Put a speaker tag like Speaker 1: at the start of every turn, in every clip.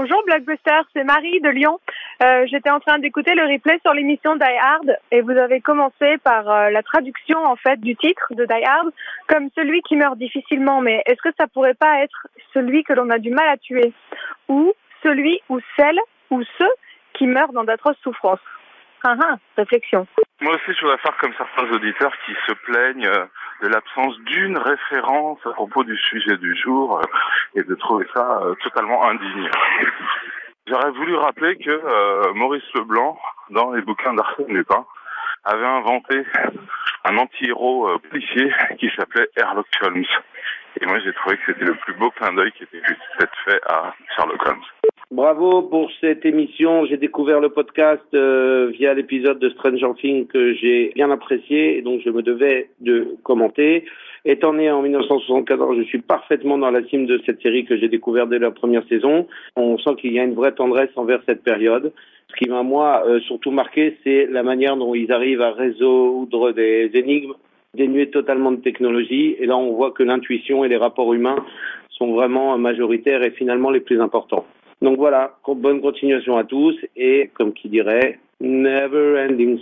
Speaker 1: Bonjour Blockbuster, c'est Marie de Lyon. J'étais en train d'écouter le replay sur l'émission Die Hard et vous avez commencé par la traduction en fait du titre de Die Hard comme celui qui meurt difficilement. Mais est-ce que ça pourrait pas être celui que l'on a du mal à tuer ou celui ou celle ou ceux qui meurent dans d'atroces souffrances? Réflexion.
Speaker 2: Moi aussi, je voudrais faire comme certains auditeurs qui se plaignent de l'absence d'une référence à propos du sujet du jour et de trouver ça totalement indigne. J'aurais voulu rappeler que Maurice Leblanc, dans les bouquins d'Arsène Lupin, avait inventé un anti-héros policier qui s'appelait Sherlock Holmes. Et moi, j'ai trouvé que c'était le plus beau clin d'œil qui était peut-être fait à Sherlock Holmes.
Speaker 3: Bravo pour cette émission. J'ai découvert le podcast via l'épisode de Stranger Things que j'ai bien apprécié et donc je me devais de commenter. Étant né en 1974, je suis parfaitement dans la cime de cette série que j'ai découverte dès la première saison. On sent qu'il y a une vraie tendresse envers cette période. Ce qui m'a, moi, surtout marqué, c'est la manière dont ils arrivent à résoudre des énigmes dénuées totalement de technologie. Et là, on voit que l'intuition et les rapports humains sont vraiment majoritaires et finalement les plus importants. Donc voilà, bonne continuation à tous et, comme qui dirait, never ending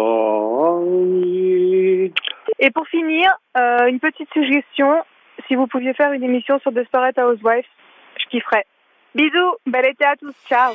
Speaker 3: story.
Speaker 1: Et pour finir, une petite suggestion, si vous pouviez faire une émission sur Desperate Housewives, je kifferais. Bisous, bel été à tous, ciao.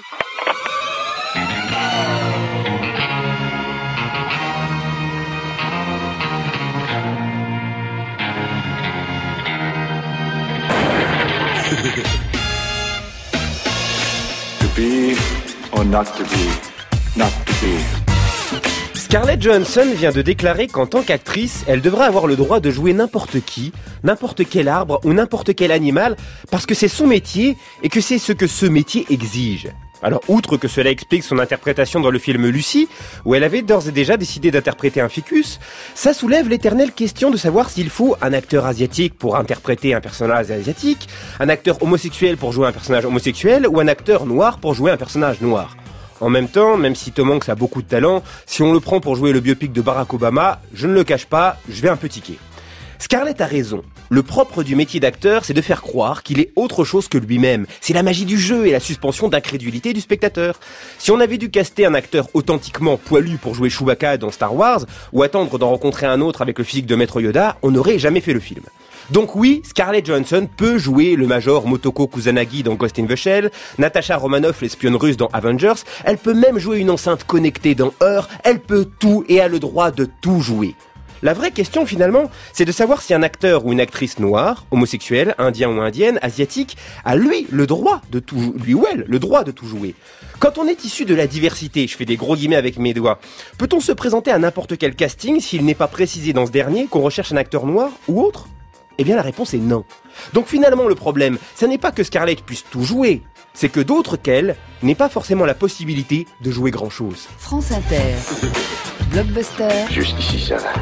Speaker 4: To be or not to be, not to be.
Speaker 5: Scarlett Johansson vient de déclarer qu'en tant qu'actrice, elle devrait avoir le droit de jouer n'importe qui, n'importe quel arbre ou n'importe quel animal, parce que c'est son métier et que c'est ce que ce métier exige. Alors, outre que cela explique son interprétation dans le film Lucy, où elle avait d'ores et déjà décidé d'interpréter un ficus, ça soulève l'éternelle question de savoir s'il faut un acteur asiatique pour interpréter un personnage asiatique, un acteur homosexuel pour jouer un personnage homosexuel, ou un acteur noir pour jouer un personnage noir. En même temps, même si Tom Hanks a beaucoup de talent, si on le prend pour jouer le biopic de Barack Obama, je ne le cache pas, je vais un peu tiquer. Scarlett a raison. Le propre du métier d'acteur, c'est de faire croire qu'il est autre chose que lui-même. C'est la magie du jeu et la suspension d'incrédulité du spectateur. Si on avait dû caster un acteur authentiquement poilu pour jouer Chewbacca dans Star Wars, ou attendre d'en rencontrer un autre avec le physique de Maître Yoda, on n'aurait jamais fait le film. Donc oui, Scarlett Johansson peut jouer le Major Motoko Kusanagi dans Ghost in the Shell, Natasha Romanoff, l'espionne russe dans Avengers, elle peut même jouer une enceinte connectée dans Her, elle peut tout et a le droit de tout jouer. La vraie question finalement, c'est de savoir si un acteur ou une actrice noire, homosexuelle, indien ou indienne, asiatique, a lui le droit de tout, lui ou elle, le droit de tout jouer. Quand on est issu de la diversité, je fais des gros guillemets avec mes doigts, peut-on se présenter à n'importe quel casting s'il n'est pas précisé dans ce dernier qu'on recherche un acteur noir ou autre ? Eh bien la réponse est non. Donc finalement le problème, ça n'est pas que Scarlett puisse tout jouer, c'est que d'autres qu'elle n'aient pas forcément la possibilité de jouer grand-chose.
Speaker 6: France Inter, Blockbuster,
Speaker 4: Juste ici, ça va.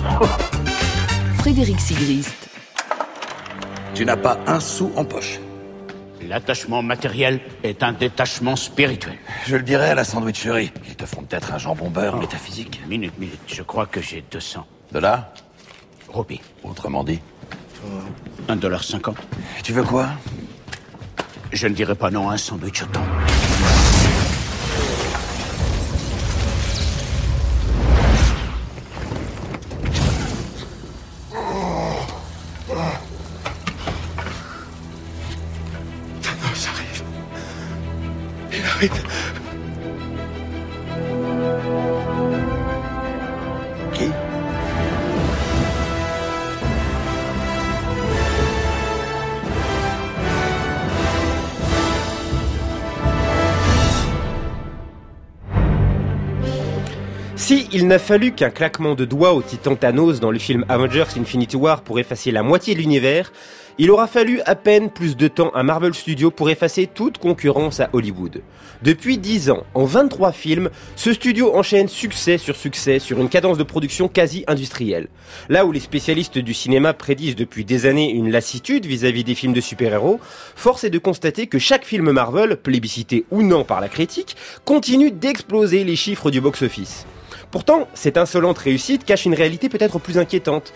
Speaker 6: Frédéric Sigrist.
Speaker 7: Tu n'as pas un sou en poche.
Speaker 8: L'attachement matériel est un détachement spirituel.
Speaker 7: Je le dirai à la sandwicherie. Ils te feront peut-être un jambon beurre métaphysique.
Speaker 8: Minute, je crois que j'ai 200.
Speaker 7: $?
Speaker 8: Roupies.
Speaker 7: Autrement dit.
Speaker 8: $1,50.
Speaker 7: Tu veux quoi?
Speaker 8: Je ne dirai pas non à un sandwich au thon.
Speaker 4: Thanos arrive. Il arrive.
Speaker 7: Qui?
Speaker 5: Si il n'a fallu qu'un claquement de doigts au titan Thanos dans le film Avengers Infinity War pour effacer la moitié de l'univers, il aura fallu à peine plus de temps à Marvel Studios pour effacer toute concurrence à Hollywood. Depuis 10 ans, en 23 films, ce studio enchaîne succès sur une cadence de production quasi industrielle. Là où les spécialistes du cinéma prédisent depuis des années une lassitude vis-à-vis des films de super-héros, force est de constater que chaque film Marvel, plébiscité ou non par la critique, continue d'exploser les chiffres du box-office. Pourtant, cette insolente réussite cache une réalité peut-être plus inquiétante.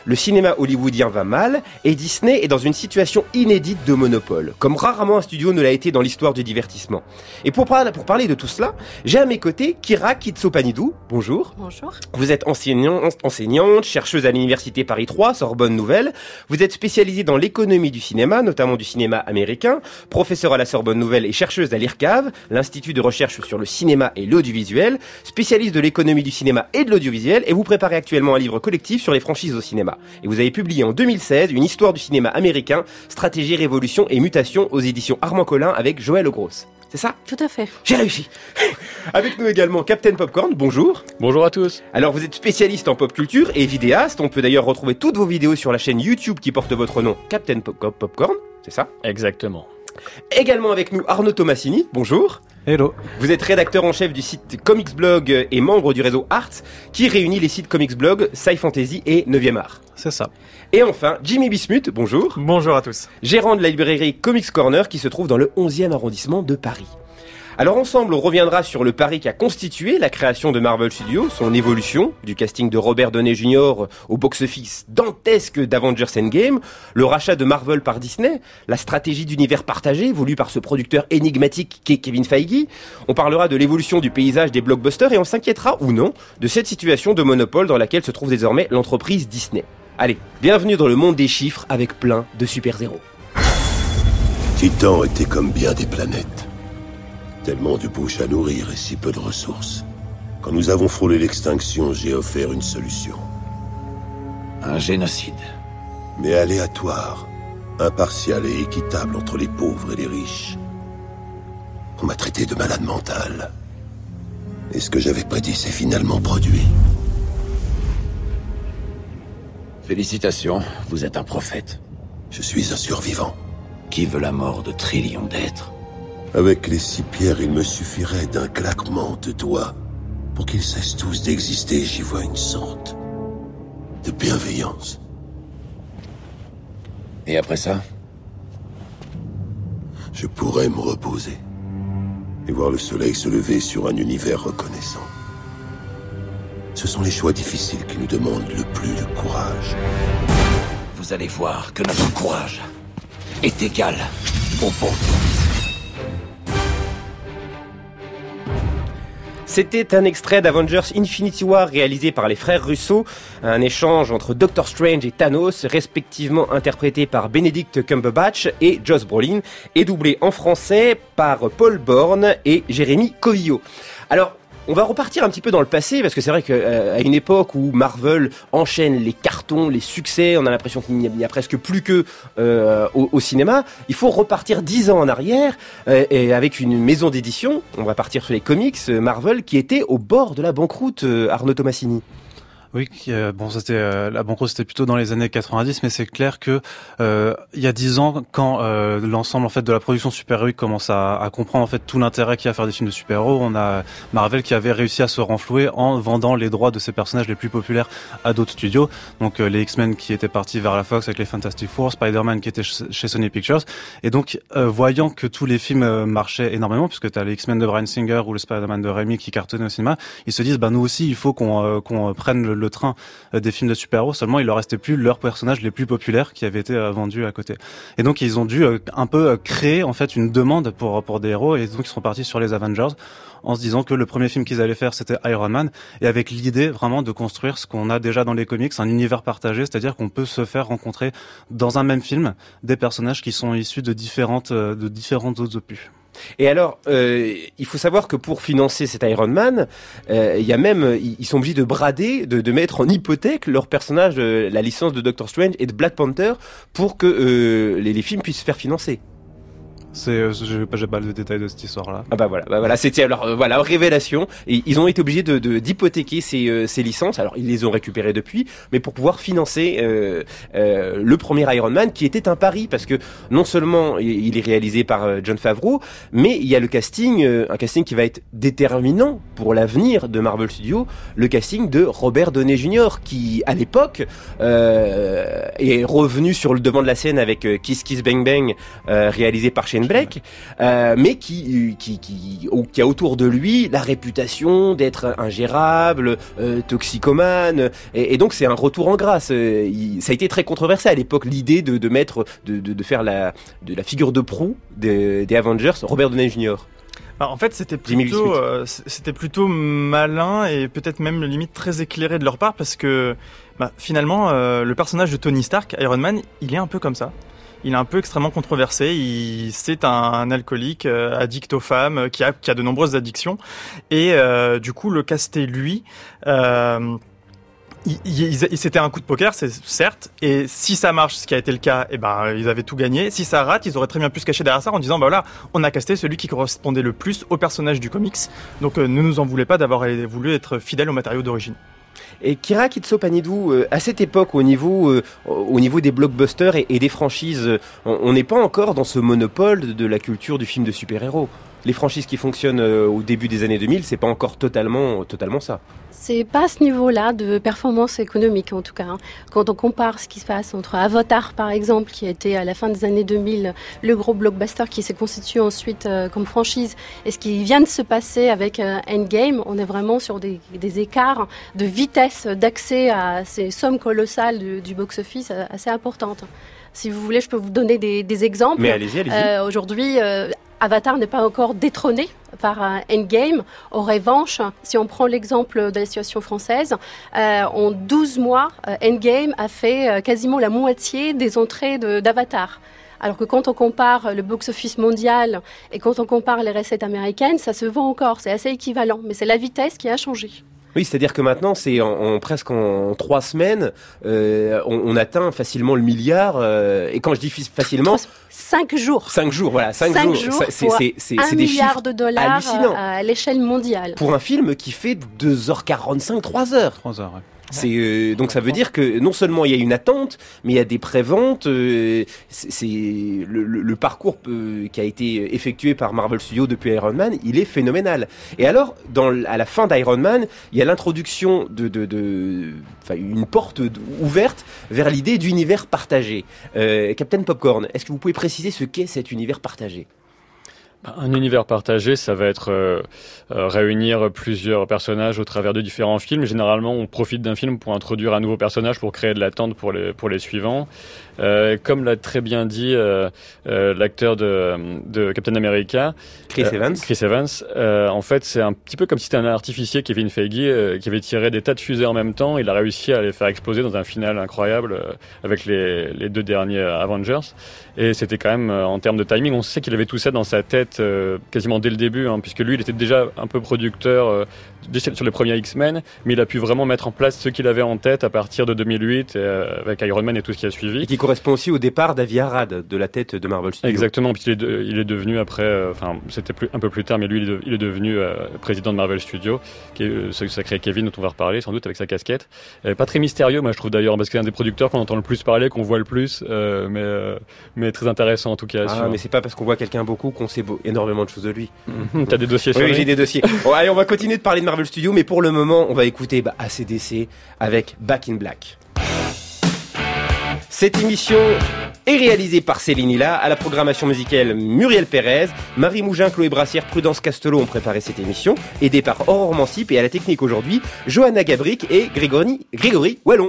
Speaker 5: Le cinéma hollywoodien va mal et Disney est dans une situation inédite de monopole, comme rarement un studio ne l'a été dans l'histoire du divertissement. Et pour parler de tout cela, j'ai à mes côtés Kira Kitsopanidou. Bonjour.
Speaker 9: Bonjour.
Speaker 5: Vous êtes enseignante, chercheuse à l'université Paris 3, Sorbonne Nouvelle. Vous êtes spécialisée dans l'économie du cinéma, notamment du cinéma américain, professeure à la Sorbonne Nouvelle et chercheuse à l'IRCAV, l'Institut de recherche sur le cinéma et l'audiovisuel, spécialiste de l'économie du cinéma et de l'audiovisuel, et vous préparez actuellement un livre collectif sur les franchises au cinéma. Et vous avez publié en 2016 une histoire du cinéma américain, stratégie, révolution et mutation aux éditions Armand Collin avec Joël Ogros. C'est ça ?
Speaker 9: Tout à fait.
Speaker 5: J'ai réussi. Avec nous également Captain Popcorn, bonjour.
Speaker 10: Bonjour à tous.
Speaker 5: Alors vous êtes spécialiste en pop culture et vidéaste, on peut d'ailleurs retrouver toutes vos vidéos sur la chaîne YouTube qui porte votre nom, Captain Popcorn, c'est ça ?
Speaker 10: Exactement.
Speaker 5: Également avec nous Arnaud Tomassini, bonjour.
Speaker 10: Hello.
Speaker 5: Vous êtes rédacteur en chef du site Comics Blog et membre du réseau Art qui réunit les sites Comics Blog, Sci Fantasy et 9e Art.
Speaker 10: C'est ça.
Speaker 5: Et enfin, Jimmy Bismuth, bonjour.
Speaker 10: Bonjour à tous.
Speaker 5: Gérant de la librairie Comics Corner qui se trouve dans le 11e arrondissement de Paris. Alors ensemble, on reviendra sur le pari qui a constitué la création de Marvel Studios, son évolution, du casting de Robert Downey Jr. au box-office dantesque d'Avengers Endgame, le rachat de Marvel par Disney, la stratégie d'univers partagé voulue par ce producteur énigmatique qu'est Kevin Feige. On parlera de l'évolution du paysage des blockbusters et on s'inquiétera ou non de cette situation de monopole dans laquelle se trouve désormais l'entreprise Disney. Allez, bienvenue dans le monde des chiffres avec plein de super-héros.
Speaker 11: Titan était comme bien des planètes. Tellement de bouches à nourrir et si peu de ressources. Quand nous avons frôlé l'extinction, j'ai offert une solution.
Speaker 7: Un génocide.
Speaker 11: Mais aléatoire, impartial et équitable entre les pauvres et les riches. On m'a traité de malade mental. Et ce que j'avais prédit s'est finalement produit.
Speaker 7: Félicitations, vous êtes un prophète.
Speaker 11: Je suis un survivant.
Speaker 7: Qui veut la mort de trillions d'êtres ?
Speaker 11: Avec les 6 pierres, il me suffirait d'un claquement de doigts pour qu'ils cessent tous d'exister. J'y vois une sorte de bienveillance.
Speaker 7: Et après ça ?
Speaker 11: Je pourrais me reposer et voir le soleil se lever sur un univers reconnaissant. Ce sont les choix difficiles qui nous demandent le plus de courage.
Speaker 7: Vous allez voir que notre courage est égal au vôtre.
Speaker 5: C'était un extrait d'Avengers Infinity War réalisé par les frères Russo, un échange entre Doctor Strange et Thanos, respectivement interprétés par Benedict Cumberbatch et Josh Brolin, et doublé en français par Paul Borne et Jérémy Covillo. Alors, on va repartir un petit peu dans le passé, parce que c'est vrai qu'à une époque où Marvel enchaîne les cartons, les succès, on a l'impression qu'il n'y a presque plus que au cinéma, il faut repartir 10 ans en arrière, et avec une maison d'édition, on va partir sur les comics, Marvel, qui était au bord de la banqueroute, Arnaud Tomassini.
Speaker 10: Oui, bon, c'était la banqueroute, c'était plutôt dans les années 90, mais c'est clair que il y a 10 ans, quand l'ensemble en fait de la production super-héroïque commence à comprendre en fait tout l'intérêt qu'il y a à faire des films de super-héros, on a Marvel qui avait réussi à se renflouer en vendant les droits de ses personnages les plus populaires à d'autres studios. Donc les X-Men qui étaient partis vers la Fox avec les Fantastic Four, Spider-Man qui était chez Sony Pictures, et donc voyant que tous les films marchaient énormément, puisque tu as les X-Men de Bryan Singer ou le Spider-Man de Raimi qui cartonnaient au cinéma, ils se disent nous aussi il faut qu'on prenne le train des films de super-héros, seulement il leur restait plus leurs personnages les plus populaires qui avaient été vendus à côté. Et donc ils ont dû un peu créer en fait une demande pour des héros, et donc ils sont partis sur les Avengers en se disant que le premier film qu'ils allaient faire c'était Iron Man, et avec l'idée vraiment de construire ce qu'on a déjà dans les comics, un univers partagé, c'est-à-dire qu'on peut se faire rencontrer dans un même film des personnages qui sont issus de différentes autres opus.
Speaker 5: Et alors, il faut savoir que pour financer cet Iron Man, ils sont obligés de brader, de mettre en hypothèque leur personnage, la licence de Doctor Strange et de Black Panther, pour que les films puissent se faire financer.
Speaker 10: J'ai pas le détail de cette histoire-là.
Speaker 5: Ah bah voilà, c'était alors révélation. Et ils ont été obligés d'hypothéquer ces licences. Alors ils les ont récupérées depuis, mais pour pouvoir financer le premier Iron Man, qui était un pari, parce que non seulement il est réalisé par Jon Favreau, mais il y a le casting, un casting qui va être déterminant pour l'avenir de Marvel Studios, le casting de Robert Downey Jr., qui à l'époque est revenu sur le devant de la scène avec Kiss Kiss Bang Bang, réalisé par Shane Black, mais qui a autour de lui la réputation d'être ingérable, toxicomane, et donc c'est un retour en grâce. Ça a été très controversé à l'époque, l'idée de mettre, de faire la figure de proue des Avengers, Robert Downey Jr.
Speaker 9: En fait, c'était plutôt malin et peut-être même limite très éclairé de leur part parce que finalement, le personnage de Tony Stark, Iron Man, il est un peu comme ça. Il est un peu extrêmement controversé. C'est un alcoolique, addict aux femmes, qui a de nombreuses addictions. Et du coup, le caster lui... C'était un coup de poker, c'est certes, et si ça marche, ce qui a été le cas, ils avaient tout gagné. Si ça rate, ils auraient très bien pu se cacher derrière ça en disant voilà, on a casté celui qui correspondait le plus au personnage du comics. Donc ne nous en voulez pas d'avoir voulu être fidèle au matériau d'origine.
Speaker 5: Et Kira Kitsopanidou, à cette époque, au niveau des blockbusters et des franchises, on n'est pas encore dans ce monopole de la culture du film de super-héros. Les franchises qui fonctionnent au début des années 2000, c'est pas encore totalement ça.
Speaker 12: C'est pas à ce niveau-là de performance économique en tout cas. Quand on compare ce qui se passe entre Avatar par exemple, qui a été à la fin des années 2000 le gros blockbuster qui s'est constitué ensuite comme franchise, et ce qui vient de se passer avec Endgame, on est vraiment sur des écarts de vitesse d'accès à ces sommes colossales du box-office assez importantes. Si vous voulez, je peux vous donner des exemples.
Speaker 5: Mais allez-y.
Speaker 12: Aujourd'hui, Avatar n'est pas encore détrôné par Endgame. En revanche, si on prend l'exemple de la situation française, en 12 mois, Endgame a fait quasiment la moitié des entrées d'Avatar. Alors que quand on compare le box-office mondial et quand on compare les recettes américaines, ça se vend encore, c'est assez équivalent. Mais c'est la vitesse qui a changé.
Speaker 5: Oui, c'est-à-dire que maintenant, c'est presque en 3 semaines, on atteint facilement le milliard. Et quand je dis facilement...
Speaker 12: 5 jours.
Speaker 5: 5 jours, voilà. 5 jours.
Speaker 12: C'est
Speaker 5: $1 milliard
Speaker 12: hallucinants à l'échelle mondiale.
Speaker 5: Pour un film qui fait 2h45, 3h.
Speaker 10: 3h, ouais.
Speaker 5: Donc ça veut dire que non seulement il y a une attente, mais il y a des préventes. C'est le parcours qui a été effectué par Marvel Studios depuis Iron Man, il est phénoménal. Et alors, à la fin d'Iron Man, il y a l'introduction une porte ouverte vers l'idée d'univers partagé. Captain Popcorn, est-ce que vous pouvez préciser ce qu'est cet univers partagé ?
Speaker 13: Un univers partagé, ça va être réunir plusieurs personnages au travers de différents films. Généralement, on profite d'un film pour introduire un nouveau personnage, pour créer de l'attente pour les suivants. Comme l'a très bien dit l'acteur de Captain America, Chris Evans. En fait, c'est un petit peu comme si c'était un artificier, Kevin Feige, qui avait tiré des tas de fusées en même temps. Il a réussi à les faire exploser dans un final incroyable avec les 2 derniers Avengers. Et c'était quand même, en termes de timing, on sait qu'il avait tout ça dans sa tête quasiment dès le début, puisque lui, il était déjà un peu producteur sur les premiers X-Men, mais il a pu vraiment mettre en place ce qu'il avait en tête à partir de 2008, avec Iron Man et tout ce qui a suivi.
Speaker 5: Et qui correspond aussi au départ d'Avi Arad, de la tête de Marvel Studios.
Speaker 13: Exactement, puis il est devenu après, c'était un peu plus tard, mais lui, il est devenu président de Marvel Studios, qui est ce sacré Kevin dont on va reparler sans doute avec sa casquette. Pas très mystérieux, moi je trouve d'ailleurs, parce que c'est un des producteurs qu'on entend le plus parler, qu'on voit le plus, mais très intéressant en tout cas.
Speaker 5: Mais c'est pas parce qu'on voit quelqu'un beaucoup qu'on sait énormément de choses de lui.
Speaker 13: T'as des dossiers sur lui ?
Speaker 5: Oui, j'ai des dossiers. Bon, allez, on va continuer de parler de Marvel Studios, mais pour le moment, on va écouter AC/DC avec Back in Black. Cette émission est réalisée par Céline Hilla, à la programmation musicale Muriel Pérez, Marie Mougin, Chloé Brassière, Prudence Castelot ont préparé cette émission, aidée par Aurore Mancip, et à la technique aujourd'hui, Johanna Gabric et Grégory Wallon.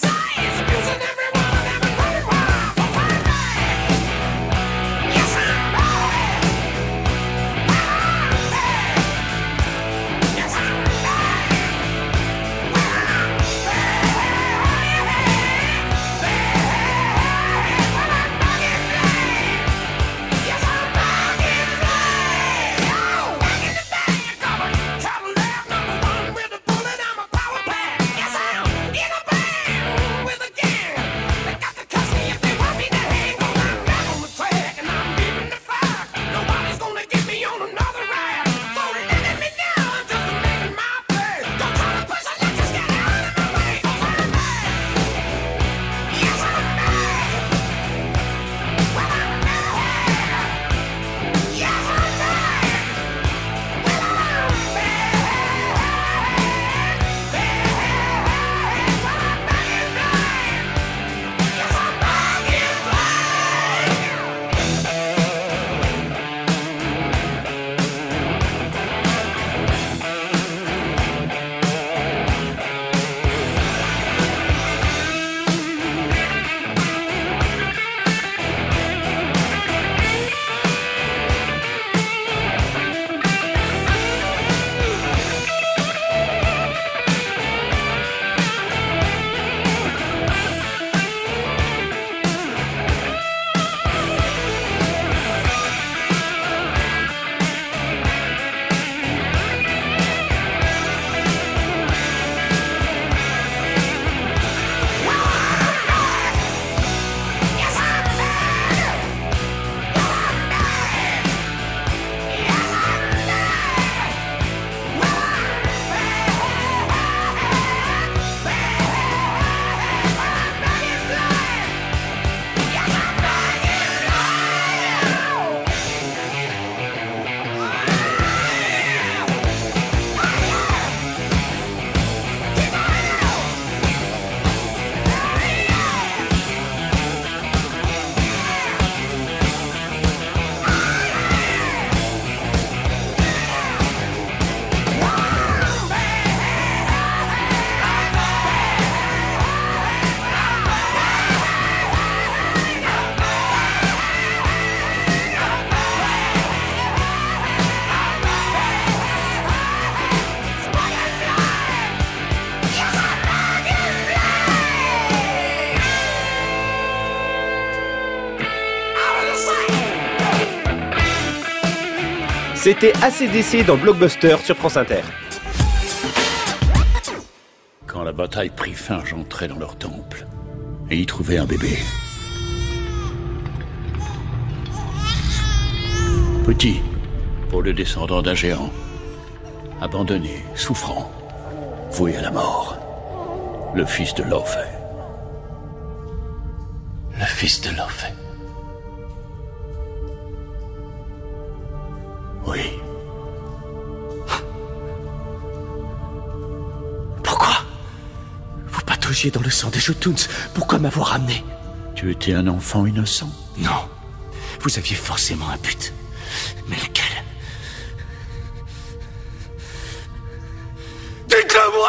Speaker 14: Yes,
Speaker 5: C'était AC/DC dans Blockbuster sur France Inter.
Speaker 8: Quand la bataille prit fin, j'entrais dans leur temple et y trouvais un bébé. Petit, pour le descendant d'un géant. Abandonné, souffrant, voué à la mort. Le fils de Lofé. Le fils de Lofé. Oui.
Speaker 14: Pourquoi vous pataugiez dans le sang des Jotuns? Pourquoi m'avoir ramené?
Speaker 8: Tu étais un enfant innocent?
Speaker 14: Non. Vous aviez forcément un but. Mais lequel? Dites-le-moi!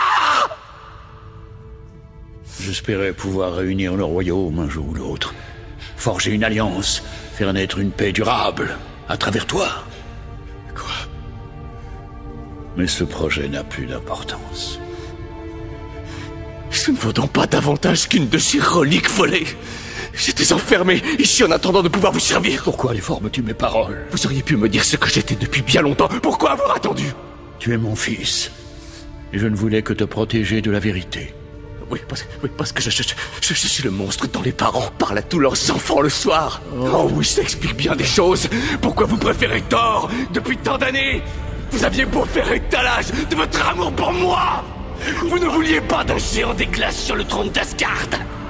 Speaker 8: J'espérais pouvoir réunir le royaume un jour ou l'autre. Forger une alliance, faire naître une paix durable, à travers toi.
Speaker 14: Quoi?
Speaker 8: Mais ce projet n'a plus d'importance.
Speaker 14: Je ne vaux donc pas davantage qu'une de ces reliques volées. J'étais enfermé ici en attendant de pouvoir vous servir.
Speaker 8: Pourquoi déformes-tu mes paroles?
Speaker 14: Vous auriez pu me dire ce que j'étais depuis bien longtemps. Pourquoi avoir attendu?
Speaker 8: Tu es mon fils. Et je ne voulais que te protéger de la vérité.
Speaker 14: Oui, parce que je suis le monstre dont les parents parlent à tous leurs enfants le soir. Oh oui, ça explique bien des choses. Pourquoi vous préférez Thor depuis tant d'années? Vous aviez beau faire étalage de votre amour pour moi. Vous ne vouliez pas d'un géant des glaces sur le trône d'Asgard.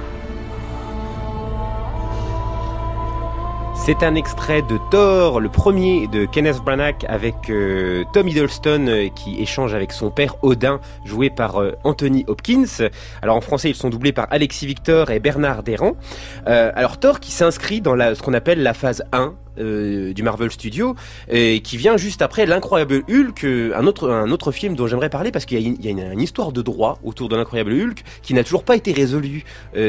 Speaker 5: C'est un extrait de Thor, le premier de Kenneth Branagh avec Tom Hiddleston qui échange avec son père Odin, joué par Anthony Hopkins. Alors en français, ils sont doublés par Alexis Victor et Bernard Desrands. Alors Thor qui s'inscrit dans ce qu'on appelle la phase 1 du Marvel Studio, et qui vient juste après l'Incroyable Hulk, un autre film dont j'aimerais parler parce qu'il y a une histoire de droit autour de l'Incroyable Hulk qui n'a toujours pas été résolue.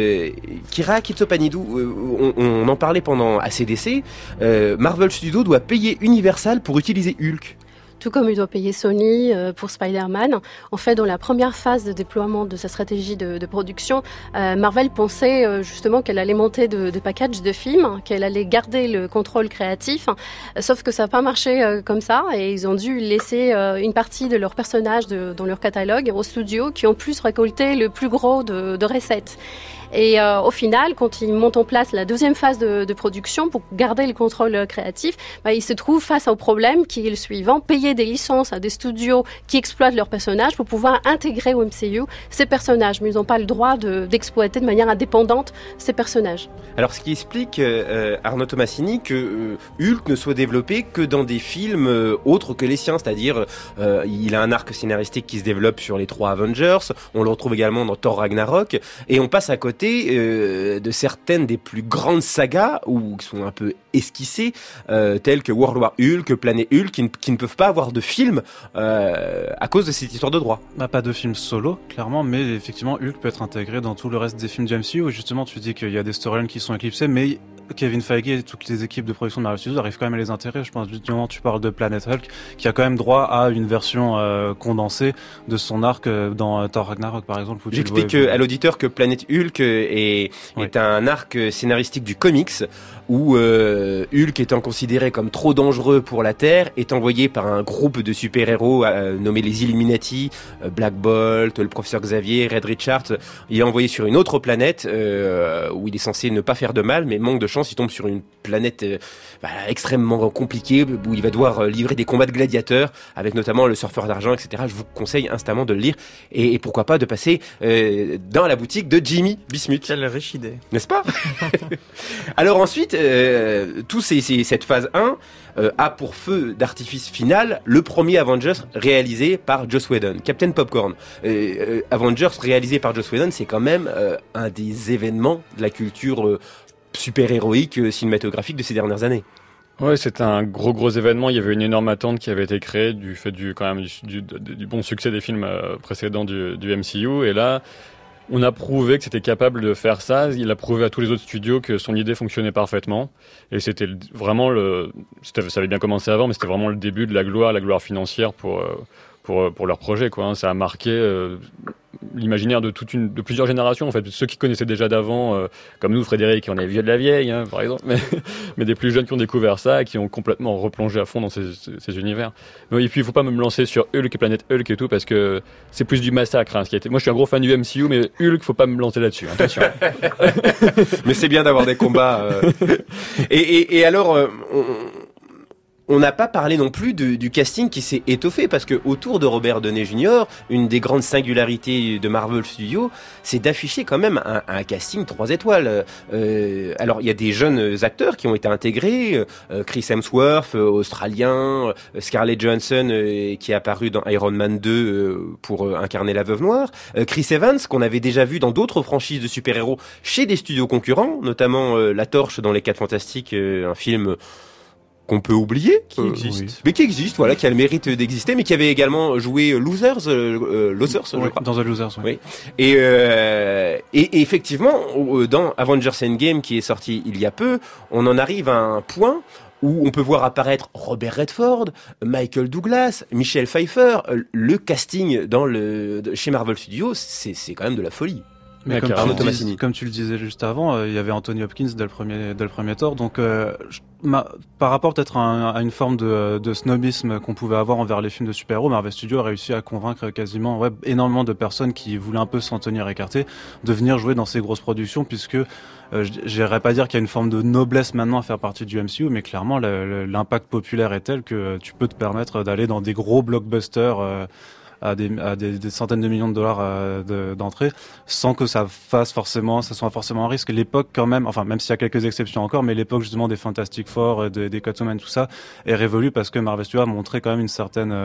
Speaker 5: Kira Kitsopanidou, on en parlait pendant AC/DC. Marvel Studio doit payer Universal pour utiliser Hulk.
Speaker 12: Tout comme il doit payer Sony pour Spider-Man. En fait, dans la première phase de déploiement de sa stratégie de production, Marvel pensait justement qu'elle allait monter de package de films, qu'elle allait garder le contrôle créatif, sauf que ça n'a pas marché comme ça, et ils ont dû laisser une partie de leurs personnages dans leur catalogue aux studios qui ont plus récolté le plus gros de recettes. Et au final, quand ils montent en place la deuxième phase de production pour garder le contrôle créatif, ils se trouvent face au problème qui est le suivant: payer des licences à des studios qui exploitent leurs personnages pour pouvoir intégrer au MCU ces personnages, mais ils n'ont pas le droit d'exploiter de manière indépendante ces personnages.
Speaker 5: Alors ce qui explique, Arnaud Tomassini, que Hulk ne soit développé que dans des films autres que les siens, c'est-à-dire il a un arc scénaristique qui se développe sur les 3 Avengers, on le retrouve également dans Thor Ragnarok, et on passe à côté de certaines des plus grandes sagas ou qui sont un peu esquissées, telles que World War Hulk, Planet Hulk, qui ne peuvent pas avoir de film à cause de cette histoire de droit.
Speaker 10: Pas de film solo, clairement, mais effectivement Hulk peut être intégré dans tout le reste des films du MCU. Et justement, tu dis qu'il y a des storylines qui sont éclipsées, mais Kevin Feige et toutes les équipes de production de Marvel Studios arrivent quand même à les intégrer. Je pense, du moment où tu parles de Planet Hulk, qui a quand même droit à une version condensée de son arc dans Thor Ragnarok, par exemple.
Speaker 5: J'explique à l'auditeur que Planet Hulk est un arc scénaristique du comics où Hulk, étant considéré comme trop dangereux pour la Terre, est envoyé par un groupe de super-héros nommé les Illuminati, Black Bolt, le professeur Xavier, Red Richards. Il est envoyé sur une autre planète où il est censé ne pas faire de mal, mais manque de chance, il tombe sur une planète extrêmement compliquée où il va devoir livrer des combats de gladiateurs avec notamment le surfeur d'argent, etc. Je vous conseille instamment de le lire et pourquoi pas de passer dans la boutique de Jimmy Bismuth.
Speaker 9: Quelle riche idée,
Speaker 5: n'est-ce pas? Alors ensuite, cette phase 1 a pour feu d'artifice final le premier Avengers réalisé par Joss Whedon, Captain Popcorn. Avengers réalisé par Joss Whedon, c'est quand même un des événements de la culture super-héroïque cinématographique de ces dernières années.
Speaker 13: Ouais, c'était un gros événement. Il y avait une énorme attente qui avait été créée du fait du bon succès des films précédents du MCU. Et là, on a prouvé que c'était capable de faire ça. Il a prouvé à tous les autres studios que son idée fonctionnait parfaitement. Et c'était vraiment ça avait bien commencé avant, mais c'était vraiment le début de la gloire financière pour leur projet, quoi. Ça a marqué l'imaginaire de plusieurs générations en fait, ceux qui connaissaient déjà d'avant, comme nous Frédéric, on est vieux de la vieille hein, par exemple, mais des plus jeunes qui ont découvert ça et qui ont complètement replongé à fond dans ces univers. Et puis il faut pas me lancer sur Hulk et Planète Hulk et tout parce que c'est plus du massacre. Hein, ce qui a été... Moi je suis un gros fan du MCU, mais Hulk faut pas me lancer là-dessus. Attention.
Speaker 5: Mais c'est bien d'avoir des combats. Et alors. On n'a pas parlé non plus du casting qui s'est étoffé parce que autour de Robert Downey Jr., une des grandes singularités de Marvel Studios, c'est d'afficher quand même un casting 3 étoiles. Alors il y a des jeunes acteurs qui ont été intégrés, Chris Hemsworth, australien, Scarlett Johansson qui est apparu dans Iron Man 2 pour incarner la Veuve Noire, Chris Evans qu'on avait déjà vu dans d'autres franchises de super-héros chez des studios concurrents, notamment La Torche dans Les 4 Fantastiques, un film qu'on peut oublier, qui existe, voilà, qui a le mérite d'exister, mais qui avait également joué Losers, je crois.
Speaker 10: Dans The Losers, oui.
Speaker 5: Et effectivement, dans Avengers Endgame, qui est sorti il y a peu, on en arrive à un point où on peut voir apparaître Robert Redford, Michael Douglas, Michelle Pfeiffer. Le casting chez Marvel Studios, c'est quand même de la folie.
Speaker 10: Mais comme tu le disais juste avant, il y avait Anthony Hopkins dès le premier Thor, donc par rapport peut-être à une forme de snobisme qu'on pouvait avoir envers les films de super-héros, Marvel Studios a réussi à convaincre quasiment énormément de personnes qui voulaient un peu s'en tenir écartées de venir jouer dans ces grosses productions, puisque j'irais pas dire qu'il y a une forme de noblesse maintenant à faire partie du MCU, mais clairement l'impact populaire est tel que tu peux te permettre d'aller dans des gros blockbusters à des centaines de millions de dollars d'entrée, sans que ça soit forcément un risque. L'époque quand même, enfin même s'il y a quelques exceptions encore, mais l'époque justement des Fantastic Four, des Catwoman, tout ça est révolue parce que Marvel Studios a montré quand même une certaine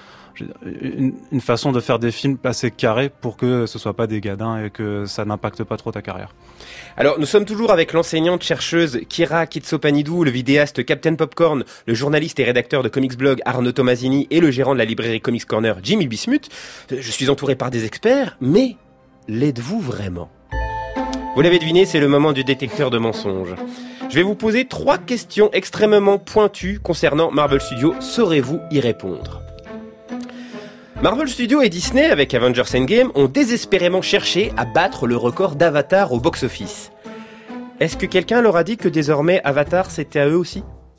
Speaker 10: une façon de faire des films assez carrés pour que ce soit pas des gadins et que ça n'impacte pas trop ta carrière.
Speaker 5: Alors, nous sommes toujours avec l'enseignante chercheuse Kira Kitsopanidou, le vidéaste Captain Popcorn, le journaliste et rédacteur de Comics Blog Arnaud Tomasini et le gérant de la librairie Comics Corner Jimmy Bismuth. Je suis entouré par des experts, mais l'êtes-vous vraiment ? Vous l'avez deviné, c'est le moment du détecteur de mensonges. Je vais vous poser 3 questions extrêmement pointues concernant Marvel Studios. Saurez-vous y répondre ? Marvel Studios et Disney, avec Avengers Endgame, ont désespérément cherché à battre le record d'Avatar au box-office. Est-ce que quelqu'un leur a dit que désormais Avatar c'était à eux aussi ?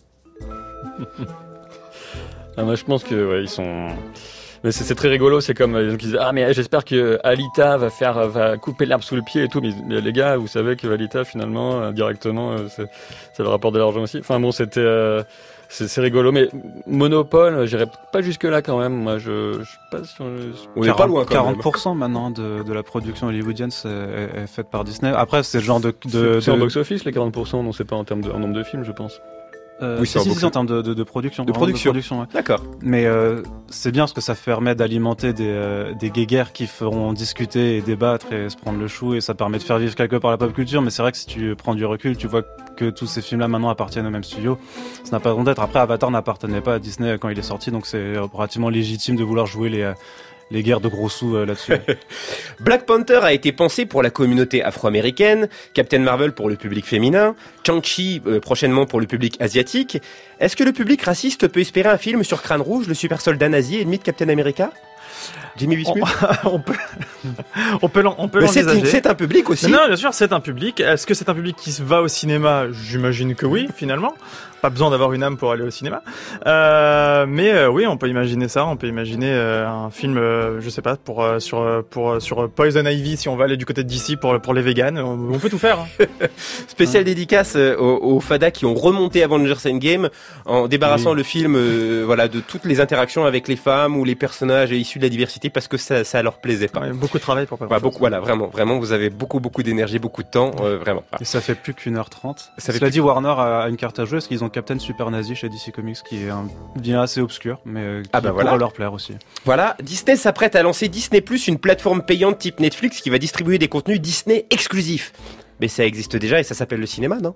Speaker 13: Moi je pense que ils sont... Mais c'est très rigolo, c'est comme les gens qui disent mais j'espère que Alita va couper l'herbe sous le pied et tout, mais les gars, vous savez que Alita finalement directement ça leur rapporte de l'argent aussi. Enfin bon, c'est rigolo, mais Monopole, j'irais pas jusque là quand même. Moi, je suis pas sur.
Speaker 10: On est pas loin quand même. 40% maintenant de la production hollywoodienne est faite par Disney. Après, c'est le genre
Speaker 13: c'est en box-office les 40%, non, c'est pas en nombre de films, je pense.
Speaker 10: Oui, c'est en termes de production.
Speaker 5: De production,
Speaker 10: ouais.
Speaker 5: D'accord.
Speaker 10: Mais c'est bien parce que ça permet d'alimenter des guéguerres qui feront discuter et débattre et se prendre le chou, et ça permet de faire vivre quelque part la pop culture. Mais c'est vrai que si tu prends du recul, tu vois que tous ces films-là maintenant appartiennent au même studio. Ça n'a pas raison d'être. Après, Avatar n'appartenait pas à Disney quand il est sorti, donc c'est relativement légitime de vouloir jouer les guerres de gros sous là-dessus.
Speaker 5: Black Panther a été pensé pour la communauté afro-américaine, Captain Marvel pour le public féminin, Shang-Chi prochainement pour le public asiatique. Est-ce que le public raciste peut espérer un film sur Crâne Rouge, le super soldat nazi ennemi de Captain America ? Jimmy Bismuth ?
Speaker 9: On peut l'envisager.
Speaker 5: C'est un public aussi.
Speaker 9: Non, bien sûr, c'est un public. Est-ce que c'est un public qui va au cinéma ? J'imagine que oui, finalement. Pas besoin d'avoir une âme pour aller au cinéma. Mais oui, on peut imaginer ça. On peut imaginer un film, je sais pas, sur Poison Ivy, si on va aller du côté de DC pour les vegans. On peut tout faire. Hein.
Speaker 5: Spécial dédicace aux fadas qui ont remonté Avengers Endgame en débarrassant le film de toutes les interactions avec les femmes ou les personnages issus de la diversité parce que ça leur plaisait pas.
Speaker 9: Ouais, beaucoup de travail pour pas
Speaker 5: vraiment, vous avez beaucoup d'énergie, beaucoup de temps, vraiment.
Speaker 10: Et ça fait plus qu'1h30. Cela dit, Warner a une carte à jouer parce qu'ils ont Captain Super Nazi chez DC Comics qui est bien assez obscur, mais qui pourrait leur plaire aussi.
Speaker 5: Voilà, Disney s'apprête à lancer Disney+, une plateforme payante type Netflix qui va distribuer des contenus Disney exclusifs. Mais ça existe déjà et ça s'appelle le cinéma, non ?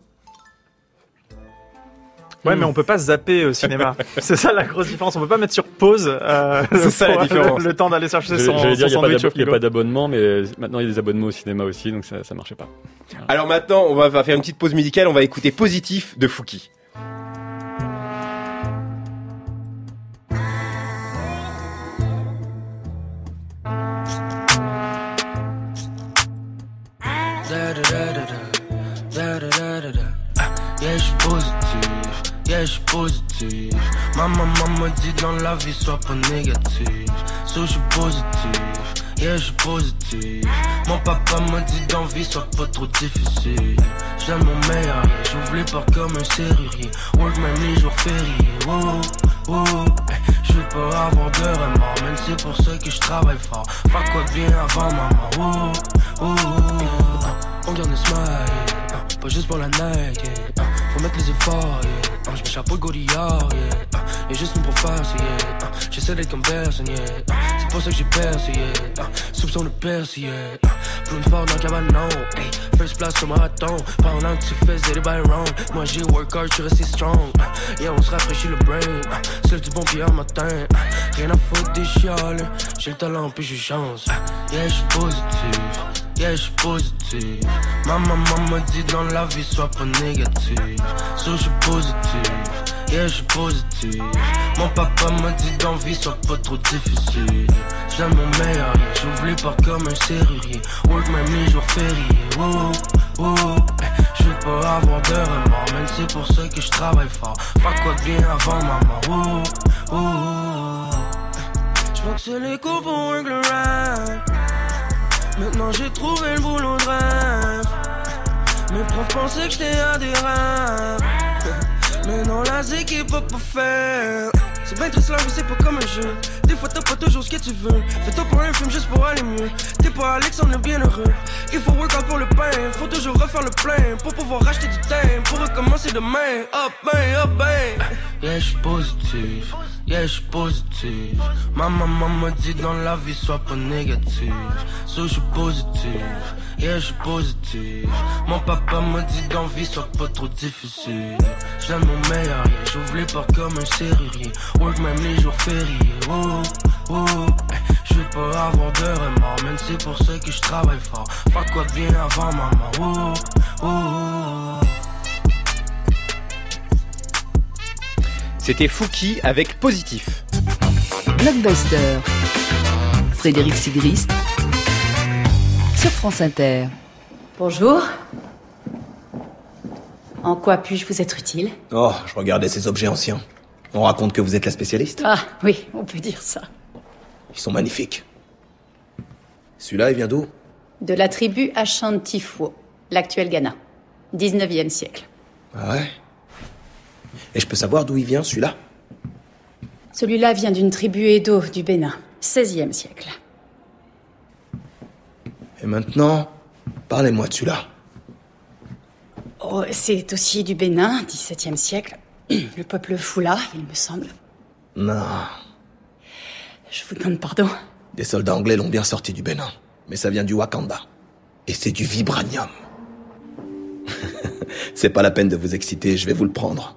Speaker 9: Ouais, mais on peut pas zapper au cinéma. C'est ça la grosse différence. On peut pas mettre sur pause.
Speaker 5: C'est ça la différence.
Speaker 9: Le temps d'aller chercher son
Speaker 13: sandwich. Il n'y a pas d'abonnement, mais maintenant il y a des abonnements au cinéma aussi, donc ça marchait pas.
Speaker 5: Alors maintenant, on va faire une petite pause musicale. On va écouter Positif de Fouki.
Speaker 15: maman me dit dans la vie sois pas négatif. So je suis positif, yeah je suis positif. Mon papa me dit dans vie sois pas trop difficile. J'aime mon meilleur, yeah, j'ouvre les portes comme un serrurier. Work même les jours fériés, oh, oh, oh. Je veux pas avoir de remords, même c'est pour ça que je travaille fort. Faire quoi de bien avant maman, oh, oh, oh. On garde le smile, pas juste pour la night, yeah. Faut mettre les efforts, yeah. Je mets chapeau le gorillard, yeah. Y'a juste une professe, yeah. J'essaie d'être comme personne, yeah. C'est pour ça que j'ai percé, yeah. Soupçon de percé, yeah. Plus fort dans le cabanon, hey. First place comme un raton. Pendant que tu faisais des bails wrong, moi j'ai work hard, j'suis resté strong. Yeah, on se rafraîchit le brain. Se lève du bon pied un matin. Rien à foutre des chiales. J'ai le talent puis j'ai chance. Yeah, j'suis positif. Yeah, j'suis positif. Ma maman m'a dit dans la vie sois pas négatif. So j'suis positif. Yeah, j'suis positif. Mon papa m'a dit dans vie sois pas trop difficile. J'aime mon meilleur, yeah. J'ouvre les portes comme un serrurier. Work même les jours fériés. Oh, oh, oh. Je veux pas avoir de remords, même c'est pour ça que je travaille fort. Faire quoi de bien avant maman. Oh, oh, oh. J'vois que c'est les cours pour work le rap. Maintenant j'ai trouvé le boulot de rêve. Mes profs pensaient que j'étais adhérent. Mais non, la zik est pas pour faire. C'est bien triste la vie, c'est pas comme un jeu. Des fois t'as pas toujours ce que tu veux. Fais-toi pour un film juste pour aller mieux. T'es pas Alexandre le bienheureux. Il faut work out pour le pain. Faut toujours refaire le plein pour pouvoir racheter du temps. Pour recommencer demain. Up, ben, up, ben. Yeah, j'suis positif. Yeah, j'suis positif. Ma maman m'a dit dans la vie sois pas négatif. So j'suis positif. Yeah, j'suis positif. Mon papa m'a dit dans vie sois pas trop difficile. J'aime mon meilleur, yeah. J'ouvre les portes comme un serrurier. Work même les jours fériés. Oh, oh, oh. Je veux pas avoir de remords, même c'est pour ça que je travaille fort. Faire quoi de bien avant maman. Oh, oh, oh.
Speaker 5: C'était Fouki avec Positif.
Speaker 6: Blockbuster. Frédéric Sigrist sur France Inter.
Speaker 16: Bonjour. En quoi puis-je vous être utile?
Speaker 17: Oh, je regardais ces objets anciens. On raconte que vous êtes la spécialiste.
Speaker 16: Ah, oui, on peut dire ça.
Speaker 17: Ils sont magnifiques. Celui-là, il vient d'où?
Speaker 16: De la tribu Ashantifo, l'actuel Ghana. 19e siècle.
Speaker 17: Ah ouais? Et je peux savoir d'où il vient, celui-là?
Speaker 16: Celui-là vient d'une tribu Edo du Bénin, 16e siècle.
Speaker 17: Et maintenant, parlez-moi de celui-là.
Speaker 16: Oh, c'est aussi du Bénin, 17e siècle. Le peuple Fula, il me semble.
Speaker 17: Non.
Speaker 16: Je vous demande pardon.
Speaker 17: Des soldats anglais l'ont bien sorti du Bénin. Mais ça vient du Wakanda. Et c'est du vibranium. C'est pas la peine de vous exciter, je vais vous le prendre.